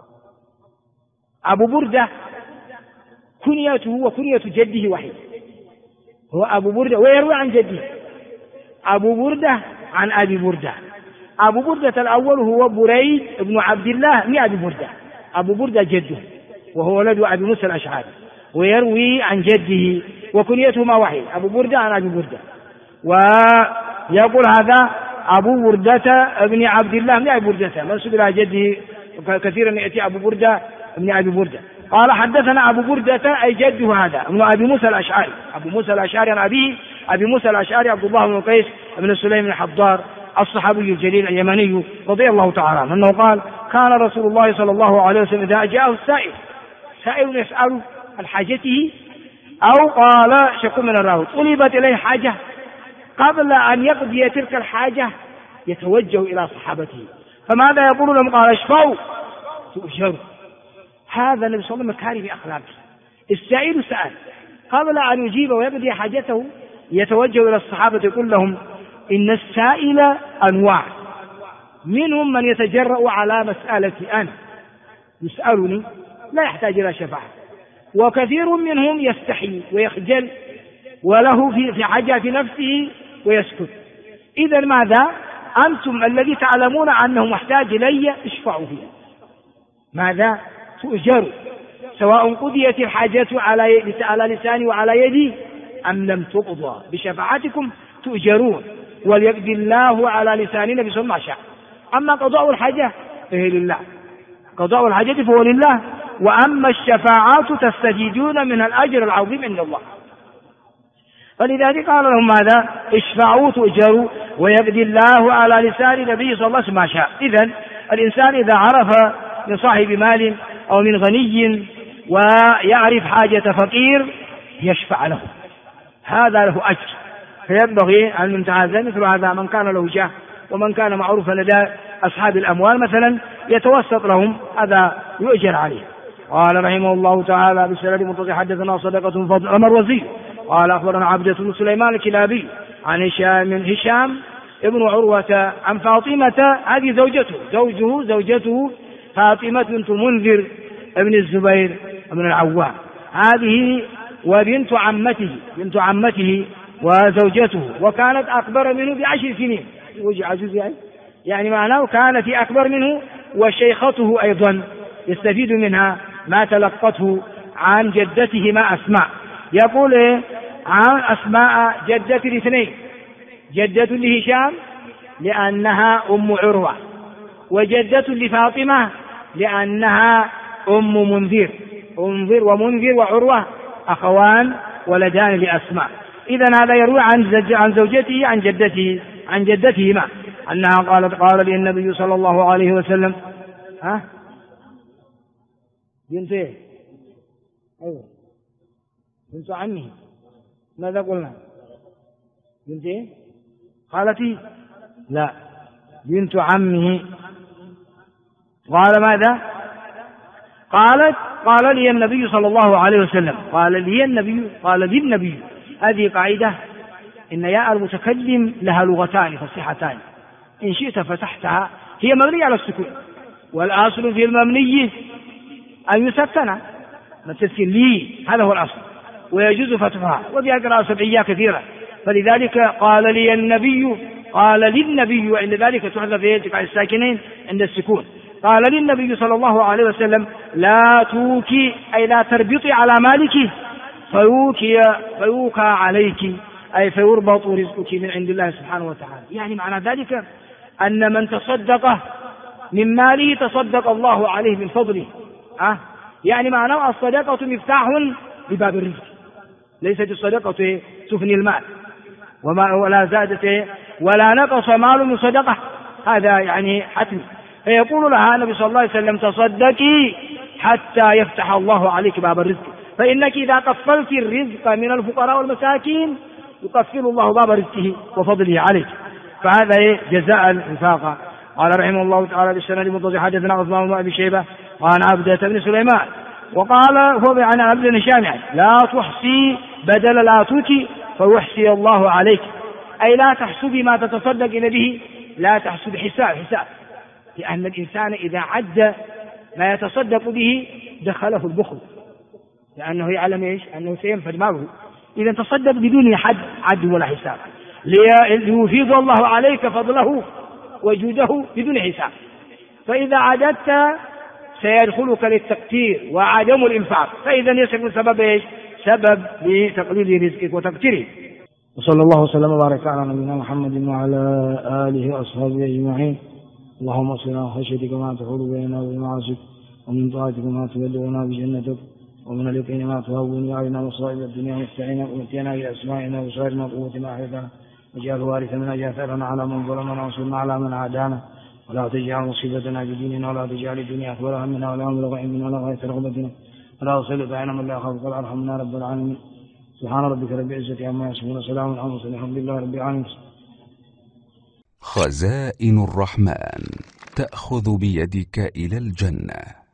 أبو بردة كنيته وكنية جده واحد، هو أبو بردة ويروي عن جده. أبو بردة عن أبي بردة. أبو بردة الأول هو بريد بن عبد الله بن أبي بردة. أبو بردة جده وهو ولد أبي موسى الأشعري، ويروي عن جده وكنيتهما واحد، أبو بردة عن أبي بردة. ويقول هذا أبو بردة ابن عبد الله بن أبي بردة منسوب إلى جده، كثيرا يأتي أبو بردة ابن أبي بردة. قال: حدثنا أبو بردة أي جده هذا ابن أبي موسى الأشعري. أبو موسى الأشعري عن أبي موسى الأشعري عبد الله بن قيس بن سليم بن حضار الصحابي الجليل اليمني رضي الله تعالى عنه، أنه قال: كان رسول الله صلى الله عليه وسلم إذا جاءه سائل يسأل عن حاجته، أو قال شك من الراوي طلبت إليه حاجة، قبل أن يقضي تلك الحاجة يتوجه إلى صحابته، فماذا يقول لهم؟ قال: اشفعوا تؤجروا. هذا النبي صلى الله عليه وسلم كان بأخلاقه. السائل سأل، قبل أن يجيب ويقضي حاجته يتوجه إلى الصحابة يقول لهم: إن السائل أنواع، منهم من يتجرأ على مسألتي أنا يسألني لا يحتاج إلى شفاعة، وكثير منهم يستحي ويخجل وله في حاجة في نفسه ويسكت. إذا ماذا؟ أنتم الذي تعلمون أنه محتاج إلي اشفعوا فيه. ماذا؟ تؤجروا، سواء قضيت الحاجة على لساني وعلى يدي أم لم تقضى، بشفاعتكم تؤجرون، وليقضي الله على لساننا بصنع ما شاء. أما قضاء الحاجة فهي لله، قضاء الحاجة فهو لله، وأما الشفاعات تستجدون من الأجر العظيم عند الله. فلذلك قال لهم ماذا؟ اشفعوا تؤجروا، ويقضي الله على لسان نبي صلى الله عليه وسلم ما شاء. إذن الإنسان إذا عرف من صاحب مال أو من غني ويعرف حاجة فقير يشفع له، هذا له أجر. فينبغي أن نتعاذى مثل هذا من كان له جاه ومن كان معروفا لدى أصحاب الأموال مثلا يتوسط لهم، هذا يؤجر عليه. قال رحمه الله تعالى بسند متصل حدثنا صدقة فضل المروزي قال أخبرنا عبدة بن سليمان الكلابي عن هشام ابن عروة عن فاطمة، هذه زوجته فاطمة بنت منذر ابن الزبير ابن العوام، هذه وبنت عمته وزوجته، وكانت أكبر منه ب10 سنين، يعني معناه كانت أكبر منه، وشيخته أيضا يستفيد منها ما تلقته عن جدته ما أسماء. يقول عن أسماء جدة الاثنين، جدة لهشام لأنها أم عروة، وجدة لفاطمة لأنها أم منذر. ومنذر وعروة أخوان ولدان لأسماء. إذن هذا يروي عن زوجته عن جدتهما أنها قالت قال لي النبي صلى الله عليه وسلم بنت ايه؟ ايوه بنت عمه. ماذا قلنا؟ بنت ايه؟ خالتي؟ لا، بنت عمه. قال ماذا؟ قال لي النبي صلى الله عليه وسلم، قال لي النبي. هذه قاعدة إن ياء المتكلم لها لغتان فصيحتان، إن شئت فتحتها، هي مبنية على السكون، والأصل في المبني أن يسكن، تسكن لي، هذا هو الأصل، ويجوز فتحها، وفيها قراءة سبعية كثيرة. فلذلك قال للنبي، وعند ذلك تحذف يتقع الساكنين عند السكون. قال للنبي صلى الله عليه وسلم لا توكي، أي لا تربطي على مالك فيوكى عليك، أي فيربط رزقك من عند الله سبحانه وتعالى. يعني معنى ذلك أن من تصدق من ماله تصدق الله عليه من فضله. يعني معناه الصدقة مفتاح لباب الرزق، ليست الصدقة تفني المال، ولا زادت ولا نقص مال من صدقة، هذا يعني حتم. فيقول لها النبي صلى الله عليه وسلم تصدقي حتى يفتح الله عليك باب الرزق، فإنك إذا قفلت الرزق من الفقراء والمساكين يقفل الله باب رزقه وفضله عليك، فهذا جزاء الانفاق. قال رحمه الله تعالى بالسند المتصل حدثنا عثمان بن أبي شيبة وعن عبدة بن سليمان، وقال هو عن عبد هشام لا تحصي بدل لا توكي فيحصي الله عليك، أي لا تحسبي ما تتصدق إلى به، لا تحسب حساب، لأن الإنسان إذا عد ما يتصدق به دخله البخل، لأنه يعلم إيش؟ أنه سينفد ماله. إذا تصدق بدون عد ولا حساب، ليفيض الله عليك فضله وجوده بدون حساب. فإذا عددت سيدخلك للتقتير وعدم الإنفاق، فإذا يصير سبب إيش؟ سبب لتقليل رزقك وتقتيره. وصلى الله وسلم وبارك على نبينا محمد وعلى آله وأصحابه أجمعين. اللهم اصلنا خشيتك ما تحول بيننا وبين معاصيك، ومن طاعتك ما تبلغنا بجنتك، ومن اليقين ما تهون علينا مصائب الدنيا ومتعنا بأسمائنا وبصائرنا وقوتنا أحيتنا، واجعل وارث منا جاثرنا على من ظلمنا وانصرنا على من عادانا، ولا تجعل مصيبتنا بديننا، ولا تجعل الدنيا أكبر همنا ولا مبلغ علمنا ولا غاية رغبتنا، ولا تسلط علينا من لا يخافك ولا يرحمنا رب العالمين. سبحان ربك رب العزة عما يصفون، سلام على المرسلين، الحمد لله رب العالمين. خزائن الرحمن تأخذ بيدك إلى الجنة.